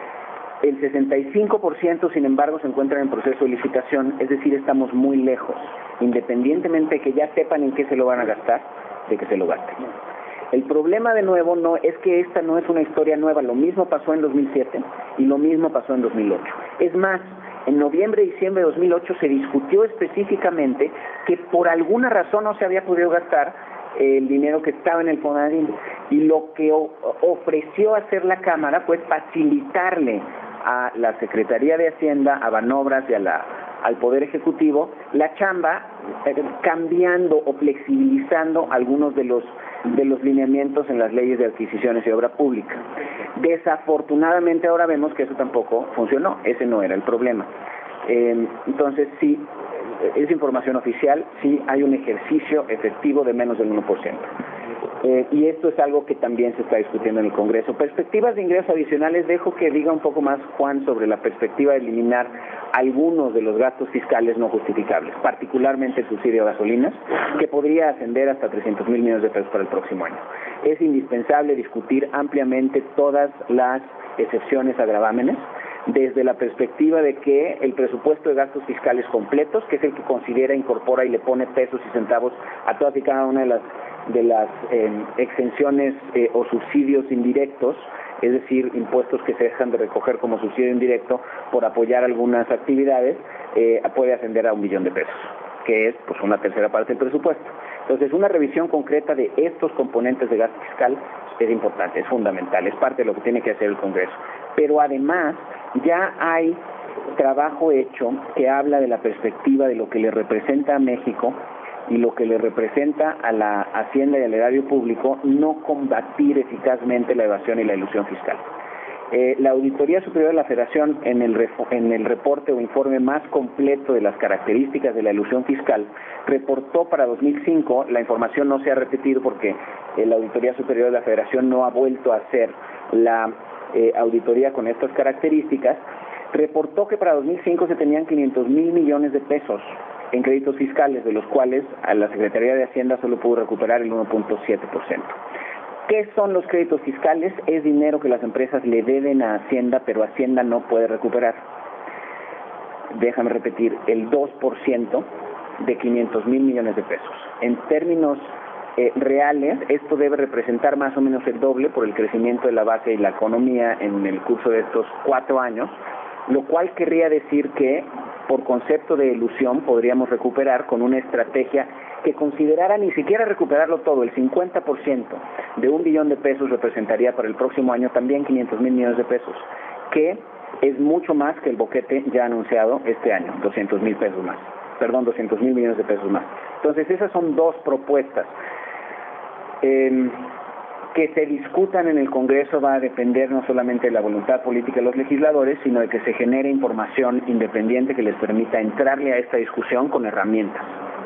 S3: El sesenta y cinco por ciento, sin embargo, se encuentran en proceso de licitación, es decir, estamos muy lejos, independientemente de que ya sepan en qué se lo van a gastar, de que se lo gasten. El problema, de nuevo, no es que esta no es una historia nueva. Lo mismo pasó en dos mil siete y lo mismo pasó en dos mil ocho. Es más, en noviembre y diciembre de dos mil ocho se discutió específicamente que por alguna razón no se había podido gastar el dinero que estaba en el Fonadim, y lo que ofreció hacer la Cámara fue facilitarle a la Secretaría de Hacienda, a Banobras y a la, al Poder Ejecutivo la chamba, eh, cambiando o flexibilizando algunos de los de los lineamientos en las leyes de adquisiciones y obra pública. Desafortunadamente ahora vemos que eso tampoco funcionó, ese no era el problema. Eh, entonces sí, es información oficial, sí hay un ejercicio efectivo de menos del uno por ciento. Eh, y esto es algo que también se está discutiendo en el Congreso. Perspectivas de ingresos adicionales, dejo que diga un poco más Juan sobre la perspectiva de eliminar algunos de los gastos fiscales no justificables, particularmente el subsidio a gasolinas, que podría ascender hasta trescientos mil millones de pesos para el próximo año. Es indispensable discutir ampliamente todas las excepciones a gravámenes, desde la perspectiva de que el presupuesto de gastos fiscales completos, que es el que considera, incorpora y le pone pesos y centavos a todas y cada una de las de las eh, exenciones eh, o subsidios indirectos, es decir, impuestos que se dejan de recoger como subsidio indirecto por apoyar algunas actividades, eh, puede ascender a un billón de pesos, que es pues una tercera parte del presupuesto. Entonces, una revisión concreta de estos componentes de gasto fiscal es importante, es fundamental, es parte de lo que tiene que hacer el Congreso. Pero además, ya hay trabajo hecho que habla de la perspectiva de lo que le representa a México y lo que le representa a la Hacienda y al erario público no combatir eficazmente la evasión y la elusión fiscal. Eh, la Auditoría Superior de la Federación, en el, en el reporte o informe más completo de las características de la elusión fiscal, reportó para dos mil cinco, la información no se ha repetido porque eh, la Auditoría Superior de la Federación no ha vuelto a hacer la eh, auditoría con estas características, reportó que para dos mil cinco se tenían quinientos mil millones de pesos en créditos fiscales, de los cuales a la Secretaría de Hacienda solo pudo recuperar el uno punto siete por ciento. ¿Qué son los créditos fiscales? Es dinero que las empresas le deben a Hacienda, pero Hacienda no puede recuperar. Déjame repetir, el dos por ciento de quinientos mil millones de pesos. En términos eh, reales, esto debe representar más o menos el doble por el crecimiento de la base y la economía en el curso de estos cuatro años, lo cual querría decir que, por concepto de elusión, podríamos recuperar con una estrategia que considerara ni siquiera recuperarlo todo, el cincuenta por ciento de un billón de pesos representaría para el próximo año también quinientos mil millones de pesos, que es mucho más que el boquete ya anunciado este año, doscientos mil pesos más, perdón, doscientos mil millones de pesos más. Entonces, esas son dos propuestas. Eh, que se discutan en el Congreso va a depender no solamente de la voluntad política de los legisladores, sino de que se genere información independiente que les permita entrarle a esta discusión con herramientas.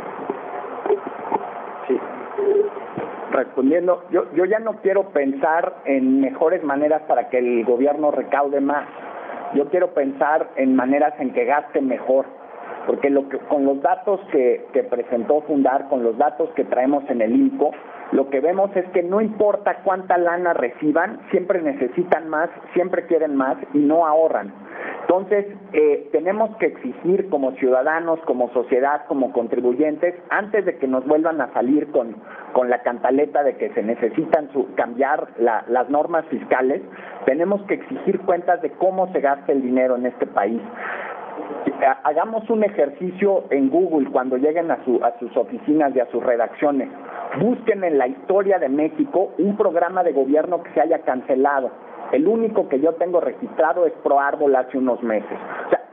S2: Sí. Respondiendo, yo, yo ya no quiero pensar en mejores maneras para que el gobierno recaude más. Yo quiero pensar en maneras en que gaste mejor, porque lo que, con los datos que, que presentó Fundar, con los datos que traemos en el I N C O, lo que vemos es que no importa cuánta lana reciban, siempre necesitan más, siempre quieren más y no ahorran. Entonces, eh, tenemos que exigir como ciudadanos, como sociedad, como contribuyentes, antes de que nos vuelvan a salir con, con la cantaleta de que se necesitan su, cambiar la, las normas fiscales, tenemos que exigir cuentas de cómo se gasta el dinero en este país. Hagamos un ejercicio en Google cuando lleguen a, su, a sus oficinas y a sus redacciones. Busquen en la historia de México un programa de gobierno que se haya cancelado. El único que yo tengo registrado es ProArbol hace unos meses. O sea,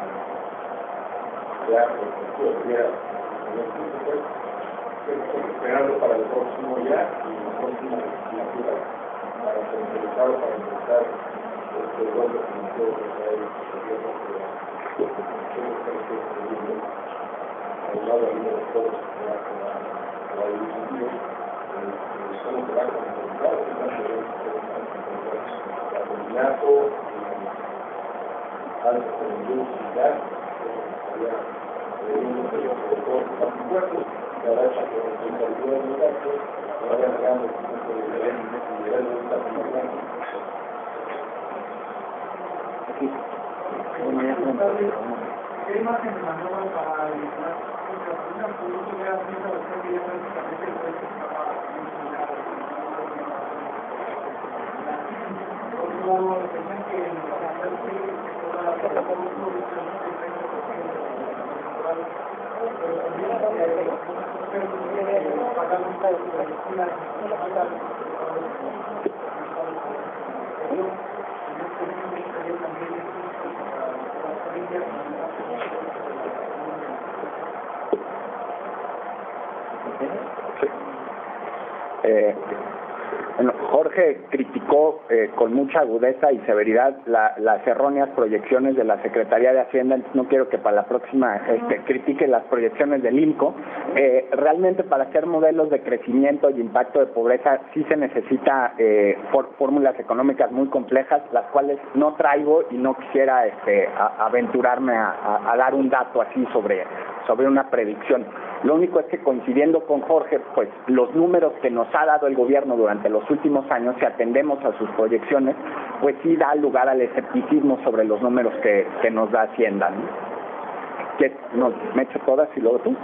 S5: ya, pues, ya, esperando para el próximo ya y la próxima legislatura para centralizar o para empezar este gobierno financiero que trae el gobierno federal. Al lado de los todos que va a discutir, cómo se va a controlar, la combinato, algo con industria, por supuesto, la racha que representa el de datos, ahora hagamos un punto de nivel de esta primera. Aquí.
S6: ¿Qué imagen me mandó para una producto que ha sido que ya prácticamente el precio estaba como decían que en toda la producción
S2: Eh, bueno, Jorge criticó eh, con mucha agudeza y severidad la, las erróneas proyecciones de la Secretaría de Hacienda. No quiero que para la próxima este, critique las proyecciones del I N C O. Eh, realmente para hacer modelos de crecimiento y impacto de pobreza sí se necesita eh, for, fórmulas económicas muy complejas, las cuales no traigo y no quisiera este, a, aventurarme a, a, a dar un dato así sobre, sobre una predicción. Lo único es que coincidiendo con Jorge, pues los números que nos ha dado el gobierno durante los últimos años, si atendemos a sus proyecciones, pues sí da lugar al escepticismo sobre los números que, que nos da Hacienda, ¿no? Que no, me echo todas y luego tú.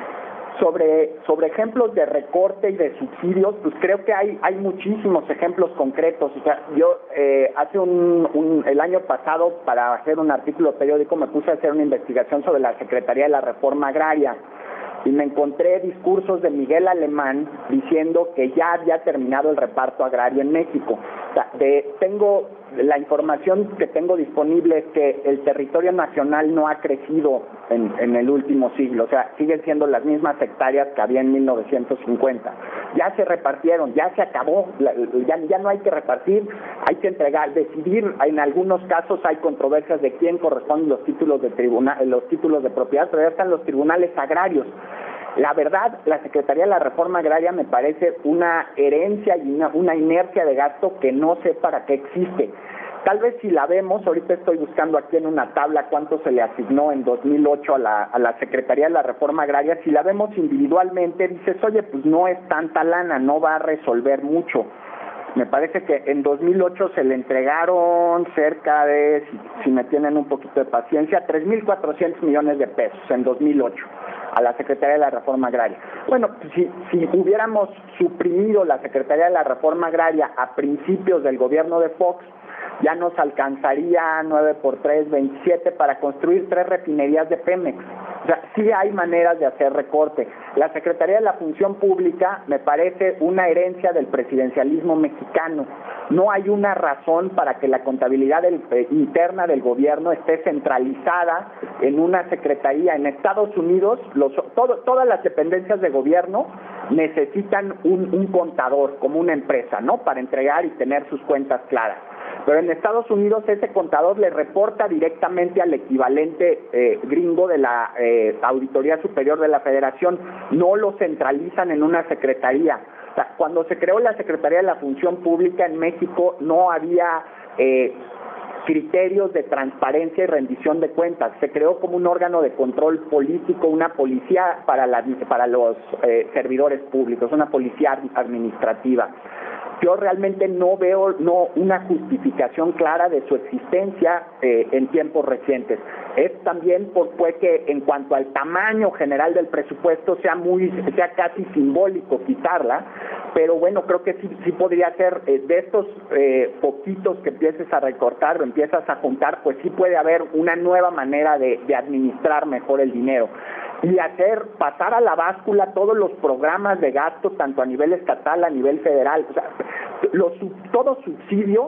S2: Sobre, sobre ejemplos de recorte y de subsidios, pues creo que hay, hay muchísimos ejemplos concretos. O sea, yo eh, hace un, un, el año pasado, para hacer un artículo periódico, me puse a hacer una investigación sobre la Secretaría de la Reforma Agraria. Y me encontré discursos de Miguel Alemán diciendo que ya había terminado el reparto agrario en México. O sea, de, tengo la información que tengo disponible es que el territorio nacional no ha crecido en, en el último siglo, o sea, siguen siendo las mismas hectáreas que había en mil novecientos cincuenta. Ya se repartieron, ya se acabó, ya, ya no hay que repartir, hay que entregar, decidir. En algunos casos hay controversias de quién corresponden los títulos de tribunal, los títulos de propiedad, pero ya están los tribunales agrarios. La verdad, la Secretaría de la Reforma Agraria me parece una herencia y una, una inercia de gasto que no sé para qué existe. Tal vez si la vemos, ahorita estoy buscando aquí en una tabla cuánto se le asignó en dos mil ocho a la, a la Secretaría de la Reforma Agraria, si la vemos individualmente, dices, oye, pues no es tanta lana, no va a resolver mucho. Me parece que en dos mil ocho se le entregaron cerca de, si, si me tienen un poquito de paciencia, tres mil cuatrocientos millones de pesos en dos mil ocho a la Secretaría de la Reforma Agraria. Bueno, si, si hubiéramos suprimido la Secretaría de la Reforma Agraria a principios del gobierno de Fox, ya nos alcanzaría nueve por tres, veintisiete para construir tres refinerías de Pemex. O sea, sí hay maneras de hacer recorte. La Secretaría de la Función Pública me parece una herencia del presidencialismo mexicano. No hay una razón para que la contabilidad del, eh, interna del gobierno esté centralizada en una secretaría. En Estados Unidos, los, todo, todas las dependencias de gobierno necesitan un, un contador, como una empresa, ¿no?, para entregar y tener sus cuentas claras. Pero en Estados Unidos ese contador le reporta directamente al equivalente eh, gringo de la eh, Auditoría Superior de la Federación, no lo centralizan en una secretaría. O sea, cuando se creó la Secretaría de la Función Pública en México no había eh, criterios de transparencia y rendición de cuentas. Se creó como un órgano de control político, una policía para, la, para los eh, servidores públicos, una policía administrativa. Yo realmente no veo no una justificación clara de su existencia eh, en tiempos recientes. Es también por, pues, que en cuanto al tamaño general del presupuesto sea muy sea casi simbólico quitarla, pero bueno, creo que sí, sí podría ser eh, de estos eh, poquitos que empieces a recortar o empiezas a juntar, pues sí puede haber una nueva manera de, de administrar mejor el dinero y hacer pasar a la báscula todos los programas de gasto, tanto a nivel estatal, a nivel federal. O sea, los, todo subsidio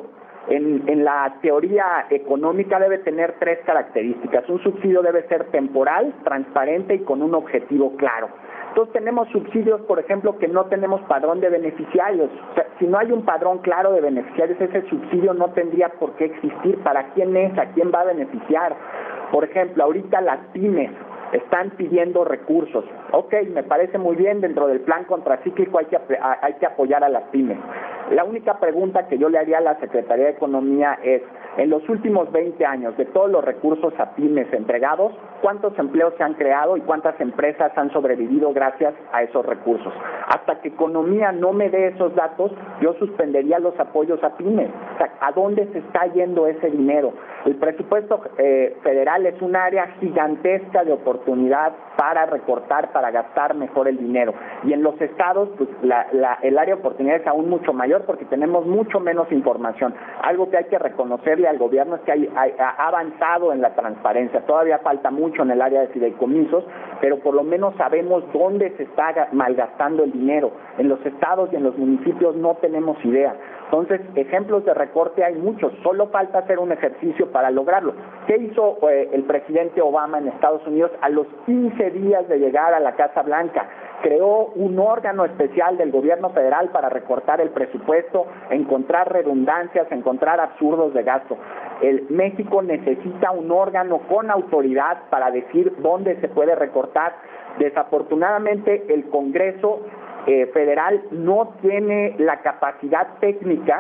S2: en, en la teoría económica debe tener tres características. Un subsidio debe ser temporal, transparente y con un objetivo claro. Entonces tenemos subsidios, por ejemplo, que no tenemos padrón de beneficiarios. O sea, si no hay un padrón claro de beneficiarios, ese subsidio no tendría por qué existir. ¿Para quién es? ¿A quién va a beneficiar? Por ejemplo, ahorita las pymes están pidiendo recursos. Ok, me parece muy bien, dentro del plan contracíclico hay que, hay que apoyar a las pymes. La única pregunta que yo le haría a la Secretaría de Economía es, en los últimos veinte años, de todos los recursos a pymes entregados, ¿cuántos empleos se han creado y cuántas empresas han sobrevivido gracias a esos recursos? Hasta que Economía no me dé esos datos, yo suspendería los apoyos a pymes. O sea, ¿a dónde se está yendo ese dinero? El presupuesto eh, federal es un área gigantesca de oportunidad para recortar, para gastar mejor el dinero. Y en los estados, pues la, la, el área de oportunidad es aún mucho mayor porque tenemos mucho menos información. Algo que hay que reconocerle al gobierno es que hay, hay, ha avanzado en la transparencia. Todavía falta mucho en el área de fideicomisos, pero por lo menos sabemos dónde se está malgastando el dinero. En los estados y en los municipios no tenemos idea. Entonces, ejemplos de recorte hay muchos, solo falta hacer un ejercicio para lograrlo. ¿Qué hizo eh, el presidente Obama en Estados Unidos a los quince días de llegar a la Casa Blanca? Creó un órgano especial del gobierno federal para recortar el presupuesto, encontrar redundancias, encontrar absurdos de gasto. El México necesita un órgano con autoridad para decir dónde se puede recortar. Desafortunadamente, el Congreso Eh, federal no tiene la capacidad técnica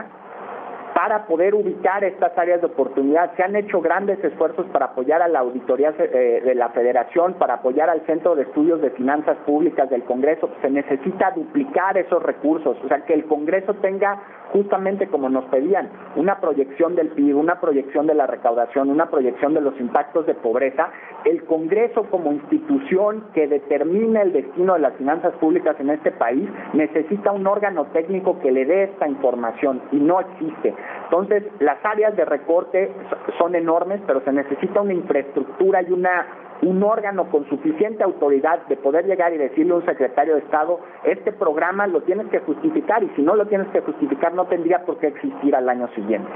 S2: para poder ubicar estas áreas de oportunidad. Se han hecho grandes esfuerzos para apoyar a la auditoría eh, de la Federación, para apoyar al Centro de Estudios de Finanzas Públicas del Congreso. Se necesita duplicar esos recursos, o sea, que el Congreso tenga, justamente como nos pedían, una proyección del P I B, una proyección de la recaudación, una proyección de los impactos de pobreza. El Congreso, como institución que determina el destino de las finanzas públicas en este país, necesita un órgano técnico que le dé esta información y no existe. Entonces, las áreas de recorte son enormes, pero se necesita una infraestructura y una un órgano con suficiente autoridad de poder llegar y decirle a un secretario de Estado, este programa lo tienes que justificar, y si no lo tienes que justificar no tendría por qué existir al año siguiente.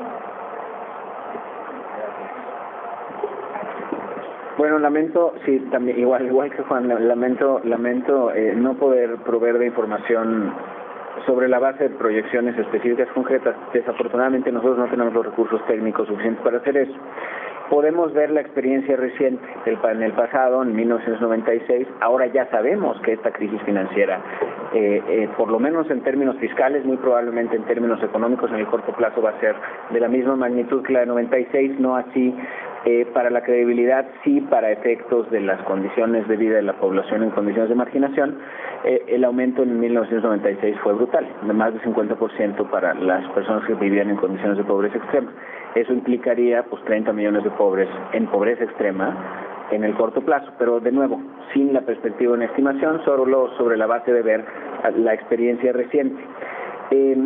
S3: Bueno, lamento, sí, también igual igual que Juan, lamento lamento eh, no poder proveer de información sobre la base de proyecciones específicas concretas. Desafortunadamente nosotros no tenemos los recursos técnicos suficientes para hacer eso. Podemos ver la experiencia reciente del, en el pasado, en mil novecientos noventa y seis. Ahora ya sabemos que esta crisis financiera, eh, eh, por lo menos en términos fiscales, muy probablemente en términos económicos, en el corto plazo va a ser de la misma magnitud que la de noventa y seis, no así eh, para la credibilidad, sí para efectos de las condiciones de vida de la población en condiciones de marginación. Eh, el aumento en mil novecientos noventa y seis fue brutal, de más del cincuenta por ciento para las personas que vivían en condiciones de pobreza extrema. Eso implicaría pues treinta millones de pobres en pobreza extrema en el corto plazo, pero de nuevo, sin la perspectiva de una estimación, solo sobre la base de ver la experiencia reciente. Eh,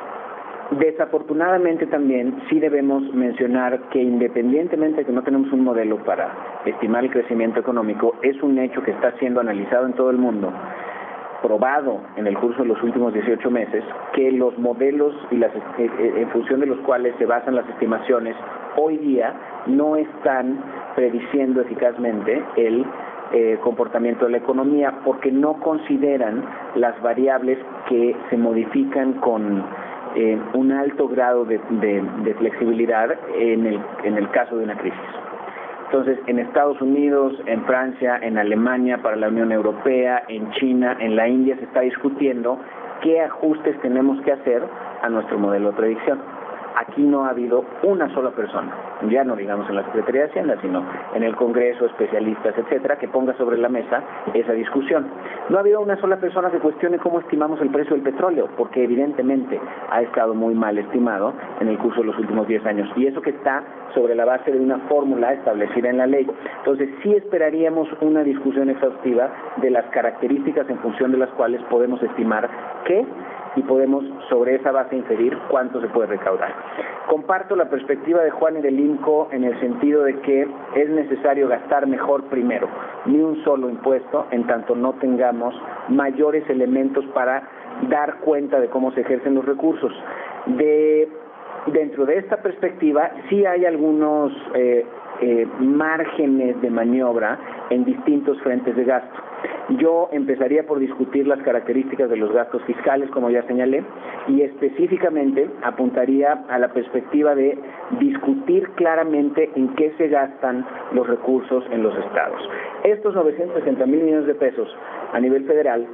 S3: desafortunadamente también sí debemos mencionar que independientemente de que no tenemos un modelo para estimar el crecimiento económico, es un hecho que está siendo analizado en todo el mundo, probado en el curso de los últimos dieciocho meses, que los modelos y las, en función de los cuales se basan las estimaciones hoy día no están prediciendo eficazmente el eh, comportamiento de la economía, porque no consideran las variables que se modifican con eh, un alto grado de, de, de flexibilidad en el, en el caso de una crisis. Entonces, en Estados Unidos, en Francia, en Alemania, para la Unión Europea, en China, en la India, se está discutiendo qué ajustes tenemos que hacer a nuestro modelo de predicción. Aquí no ha habido una sola persona, ya no digamos en la Secretaría de Hacienda, sino en el Congreso, especialistas, etcétera, que ponga sobre la mesa esa discusión. No ha habido una sola persona que cuestione cómo estimamos el precio del petróleo, porque evidentemente ha estado muy mal estimado en el curso de los últimos diez años, y eso que está sobre la base de una fórmula establecida en la ley. Entonces, sí esperaríamos una discusión exhaustiva de las características en función de las cuales podemos estimar qué, y podemos sobre esa base inferir cuánto se puede recaudar. Comparto la perspectiva de Juan y del INCO en el sentido de que es necesario gastar mejor primero, ni un solo impuesto, en tanto no tengamos mayores elementos para dar cuenta de cómo se ejercen los recursos. De Dentro de esta perspectiva, sí hay algunos eh, eh, márgenes de maniobra en distintos frentes de gasto. Yo empezaría por discutir las características de los gastos fiscales, como ya señalé, y específicamente apuntaría a la perspectiva de discutir claramente en qué se gastan los recursos en los estados. Estos novecientos sesenta mil millones de pesos a nivel federal,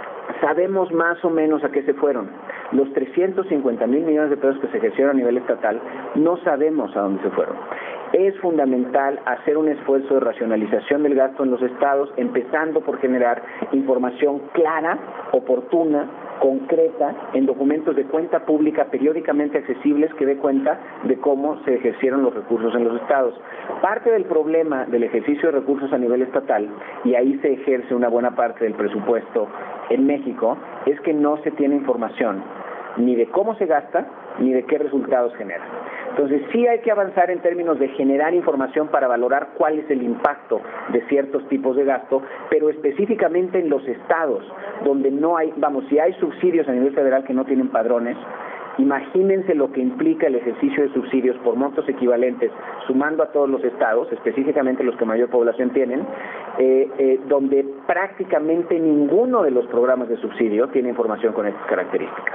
S3: sabemos más o menos a qué se fueron. Los trescientos cincuenta mil millones de pesos que se ejercieron a nivel estatal, no sabemos a dónde se fueron. Es fundamental hacer un esfuerzo de racionalización del gasto en los estados, empezando por generar información clara, oportuna, concreta, en documentos de cuenta pública periódicamente accesibles que dé cuenta de cómo se ejercieron los recursos en los estados. Parte del problema del ejercicio de recursos a nivel estatal, y ahí se ejerce una buena parte del presupuesto en México, es que no se tiene información ni de cómo se gasta, ni de qué resultados genera. Entonces sí hay que avanzar en términos de generar información para valorar cuál es el impacto de ciertos tipos de gasto, pero específicamente en los estados, donde no hay, vamos, si hay subsidios a nivel federal que no tienen padrones, imagínense lo que implica el ejercicio de subsidios por montos equivalentes, sumando a todos los estados, específicamente los que mayor población tienen, eh, eh, donde prácticamente ninguno de los programas de subsidio tiene información con estas características.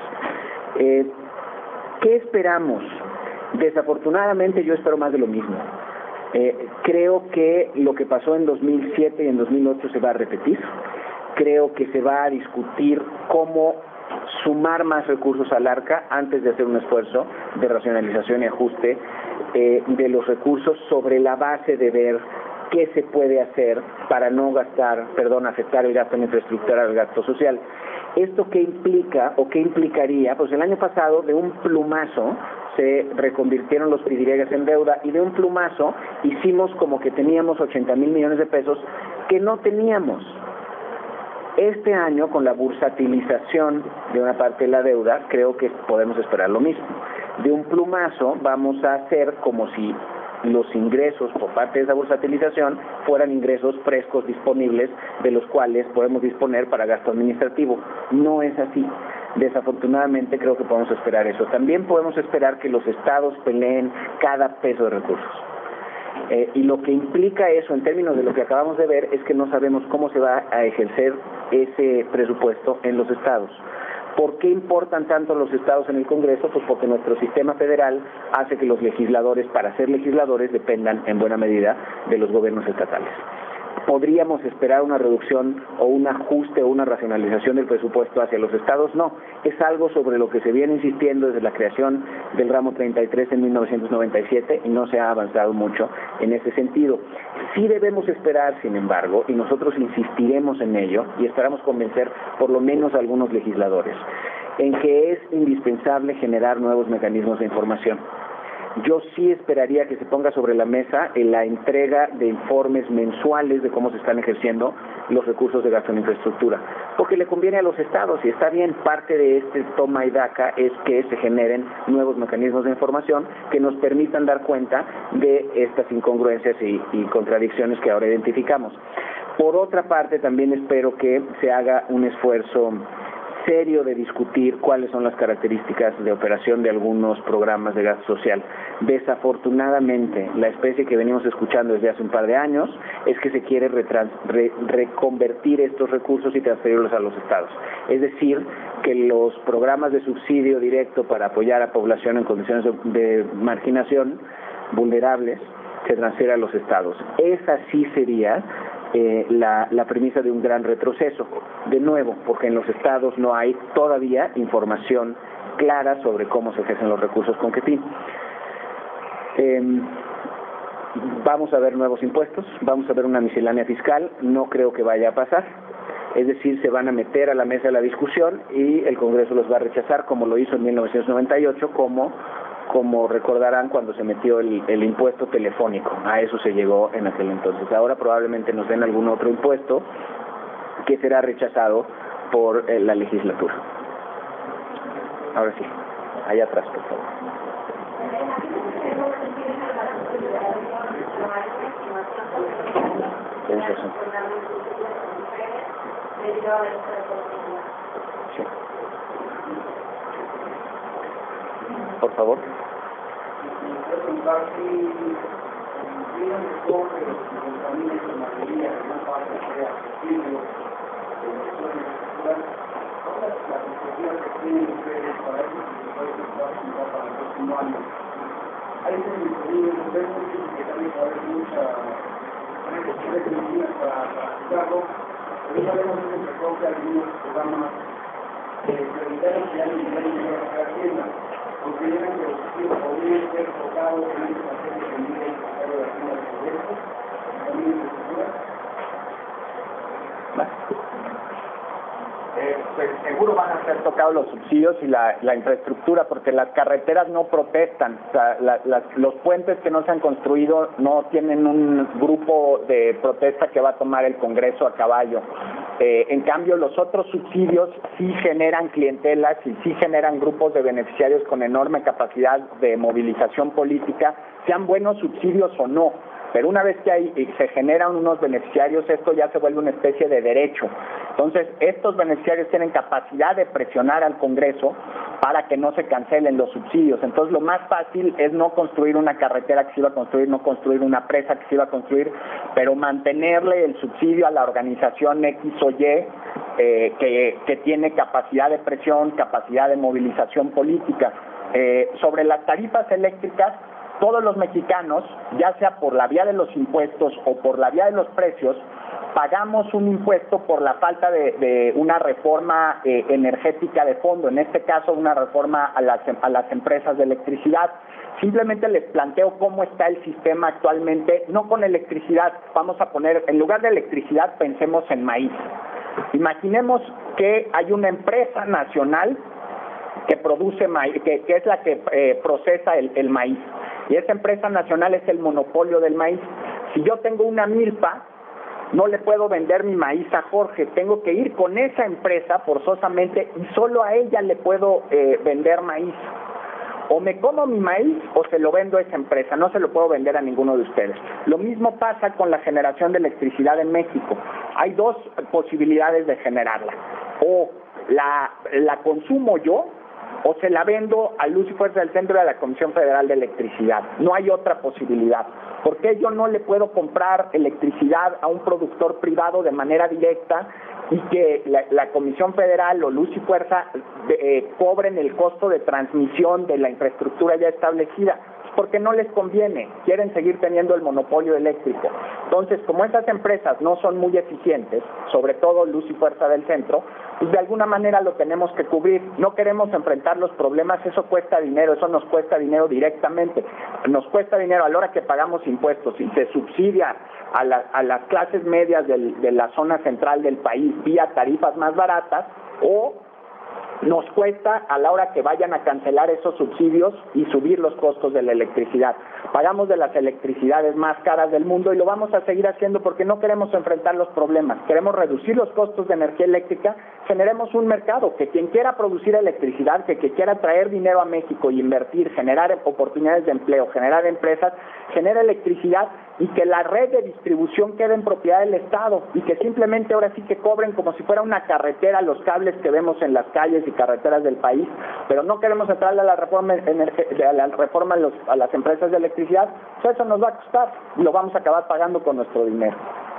S3: Eh, ¿Qué esperamos? Desafortunadamente yo espero más de lo mismo. Eh, creo que lo que pasó en dos mil siete y en dos mil ocho se va a repetir. Creo que se va a discutir cómo sumar más recursos al arca antes de hacer un esfuerzo de racionalización y ajuste eh, de los recursos sobre la base de ver qué se puede hacer para no gastar, perdón, afectar el gasto en infraestructura al gasto social. ¿Esto qué implica o qué implicaría? Pues el año pasado de un plumazo se reconvirtieron los PIDIREGAS en deuda y de un plumazo hicimos como que teníamos ochenta mil millones de pesos que no teníamos. Este año, con la bursatilización de una parte de la deuda, creo que podemos esperar lo mismo. De un plumazo vamos a hacer como si los ingresos por parte de esa bursatilización fueran ingresos frescos disponibles de los cuales podemos disponer para gasto administrativo. No es así. Desafortunadamente creo que podemos esperar eso. También podemos esperar que los estados peleen cada peso de recursos. Eh, y lo que implica eso en términos de lo que acabamos de ver es que no sabemos cómo se va a ejercer ese presupuesto en los estados. ¿Por qué importan tanto los estados en el Congreso? Pues porque nuestro sistema federal hace que los legisladores, para ser legisladores, dependan en buena medida de los gobiernos estatales. ¿Podríamos esperar una reducción o un ajuste o una racionalización del presupuesto hacia los estados? No, es algo sobre lo que se viene insistiendo desde la creación del ramo treinta y tres en mil novecientos noventa y siete y no se ha avanzado mucho en ese sentido. Sí debemos esperar, sin embargo, y nosotros insistiremos en ello y esperamos convencer por lo menos a algunos legisladores, en que es indispensable generar nuevos mecanismos de información. Yo sí esperaría que se ponga sobre la mesa en la entrega de informes mensuales de cómo se están ejerciendo los recursos de gasto en infraestructura, porque le conviene a los estados y está bien. Parte de este toma y daca es que se generen nuevos mecanismos de información que nos permitan dar cuenta de estas incongruencias y, y contradicciones que ahora identificamos. Por otra parte, también espero que se haga un esfuerzo serio de discutir cuáles son las características de operación de algunos programas de gasto social. Desafortunadamente, la especie que venimos escuchando desde hace un par de años es que se quiere retrans, re, reconvertir estos recursos y transferirlos a los estados. Es decir, que los programas de subsidio directo para apoyar a población en condiciones de, de marginación vulnerables se transfiere a los estados. Esa sí sería Eh, la, la premisa de un gran retroceso, de nuevo, porque en los estados no hay todavía información clara sobre cómo se ejercen los recursos con qué fin. Eh, vamos a ver nuevos impuestos, vamos a ver una miscelánea fiscal, no creo que vaya a pasar, es decir, se van a meter a la mesa de la discusión y el Congreso los va a rechazar, como lo hizo en mil novecientos noventa y ocho, como como recordarán cuando se metió el, el impuesto telefónico. A eso se llegó en aquel entonces. Ahora probablemente nos den algún otro impuesto que será rechazado por eh, la legislatura. Ahora sí, allá atrás, por favor. Tienes razón. Sí. Por favor.
S6: quiero preguntar si tienen el cobre de los caminos de mayoría, de una parte sea posible, de elecciones, ¿cuál es la perspectiva que tienen ustedes para eso que se puede empezar a juntar para el próximo año? Hay que disponible, vemos que también va a haber mucha necesidad para aplicarlo, pero ya vemos que se recoge algunos programas prioritarios que ya no tienen que hacer hacienda. ¿Consideran que los sitios podrían ser tocados en esta serie de medidas de desarrollo de hacienda de proyectos, también en infraestructura?
S2: Eh, pues seguro van a ser tocados los subsidios y la, la infraestructura, porque las carreteras no protestan. O sea, la, las, los puentes que no se han construido no tienen un grupo de protesta que va a tomar el Congreso a caballo. Eh, en cambio, los otros subsidios sí generan clientelas y sí generan grupos de beneficiarios con enorme capacidad de movilización política, sean buenos subsidios o no. Pero una vez que hay, se generan unos beneficiarios, esto ya se vuelve una especie de derecho. Entonces, estos beneficiarios tienen capacidad de presionar al Congreso para que no se cancelen los subsidios. Entonces, lo más fácil es no construir una carretera que se iba a construir, no construir una presa que se iba a construir, pero mantenerle el subsidio a la organización X o Y eh, que, que tiene capacidad de presión, capacidad de movilización política. Eh, sobre las tarifas eléctricas, todos los mexicanos, ya sea por la vía de los impuestos o por la vía de los precios, pagamos un impuesto por la falta de, de una reforma eh, energética de fondo, en este caso una reforma a las, a las empresas de electricidad. Simplemente les planteo cómo está el sistema actualmente, no con electricidad, vamos a poner, en lugar de electricidad pensemos en maíz. Imaginemos que hay una empresa nacional que produce maíz, que, que es la que eh, procesa el, el maíz. Y esa empresa nacional es el monopolio del maíz. Si yo tengo una milpa, no le puedo vender mi maíz a Jorge, tengo que ir con esa empresa forzosamente y solo a ella le puedo eh, vender maíz. O me como mi maíz o se lo vendo a esa empresa, no se lo puedo vender a ninguno de ustedes. Lo mismo pasa con la generación de electricidad en México. Hay dos posibilidades de generarla. O la, la consumo yo, o se la vendo a Luz y Fuerza del Centro y a la Comisión Federal de Electricidad. No hay otra posibilidad. ¿Por qué yo no le puedo comprar electricidad a un productor privado de manera directa y que la, la Comisión Federal o Luz y Fuerza de, eh, cobren el costo de transmisión de la infraestructura ya establecida? Porque no les conviene, quieren seguir teniendo el monopolio eléctrico. Entonces, como esas empresas no son muy eficientes, sobre todo Luz y Fuerza del Centro, pues de alguna manera lo tenemos que cubrir. No queremos enfrentar los problemas, eso cuesta dinero, eso nos cuesta dinero directamente. Nos cuesta dinero a la hora que pagamos impuestos y se subsidia a, la, a las clases medias del, de la zona central del país vía tarifas más baratas, o nos cuesta a la hora que vayan a cancelar esos subsidios y subir los costos de la electricidad. Pagamos de las electricidades más caras del mundo y lo vamos a seguir haciendo porque no queremos enfrentar los problemas. Queremos reducir los costos de energía eléctrica, generemos un mercado, que quien quiera producir electricidad, que, que quiera traer dinero a México y invertir, generar oportunidades de empleo, generar empresas, genera electricidad y que la red de distribución quede en propiedad del Estado y que simplemente ahora sí que cobren como si fuera una carretera los cables que vemos en las calles y carreteras del país, pero no queremos entrarle a la reforma a la reforma a, los, a las empresas de electricidad, pues eso nos va a costar y lo vamos a acabar pagando con nuestro dinero.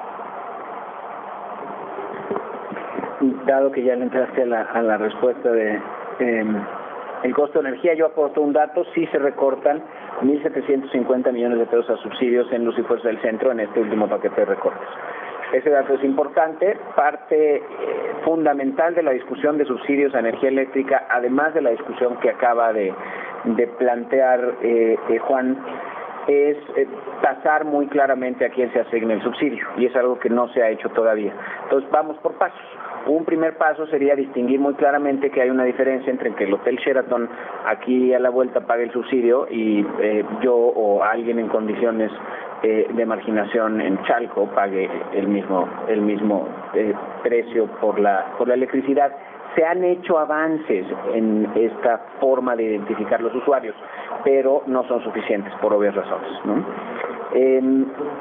S3: Dado que ya le entraste a la, a la respuesta de eh, el costo de energía, yo aporto un dato: sí se recortan mil setecientos cincuenta millones de pesos a subsidios en Luz y Fuerza del Centro en este último paquete de recortes. Ese dato es importante, parte eh, fundamental de la discusión de subsidios a energía eléctrica, además de la discusión que acaba de, de plantear eh, eh, Juan, es eh, tasar muy claramente a quién se asigna el subsidio, y es algo que no se ha hecho todavía. Entonces vamos por pasos. Un primer paso sería distinguir muy claramente que hay una diferencia entre que el Hotel Sheraton aquí a la vuelta pague el subsidio y eh, yo o alguien en condiciones eh, de marginación en Chalco pague el mismo el mismo eh, precio por la por la electricidad. Se han hecho avances en esta forma de identificar los usuarios, pero no son suficientes por obvias razones, ¿no? Eh,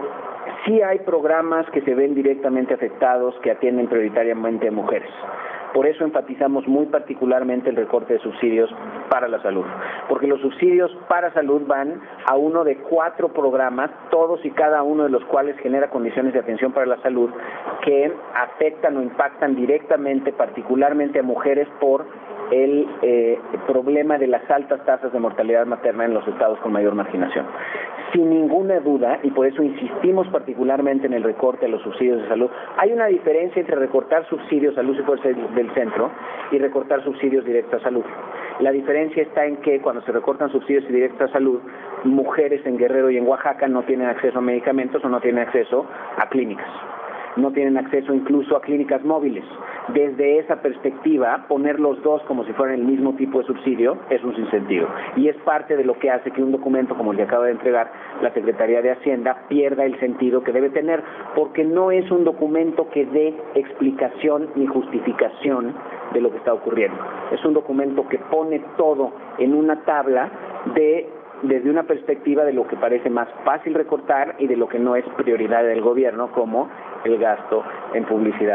S3: Sí hay programas que se ven directamente afectados que atienden prioritariamente a mujeres. Por eso enfatizamos muy particularmente el recorte de subsidios para la salud, porque los subsidios para salud van a uno de cuatro programas, todos y cada uno de los cuales genera condiciones de atención para la salud que afectan o impactan directamente, particularmente a mujeres por el eh, problema de las altas tasas de mortalidad materna en los estados con mayor marginación. Sin ninguna duda, y por eso insistimos particularmente en el recorte de los subsidios de salud, hay una diferencia entre recortar subsidios a luz y fuerza del centro y recortar subsidios directos a salud. La diferencia está en que cuando se recortan subsidios directos a salud, mujeres en Guerrero y en Oaxaca no tienen acceso a medicamentos o no tienen acceso a clínicas. No tienen acceso incluso a clínicas móviles. Desde esa perspectiva, poner los dos como si fueran el mismo tipo de subsidio es un sinsentido. Y es parte de lo que hace que un documento como el que acaba de entregar la Secretaría de Hacienda pierda el sentido que debe tener, porque no es un documento que dé explicación ni justificación de lo que está ocurriendo. Es un documento que pone todo en una tabla de desde una perspectiva de lo que parece más fácil recortar y de lo que no es prioridad del gobierno, como el gasto en publicidad.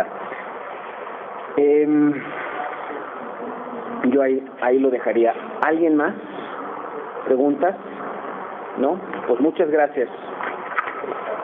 S3: Eh, yo ahí, ahí lo dejaría. ¿Alguien más? ¿Preguntas? ¿No? Pues muchas gracias.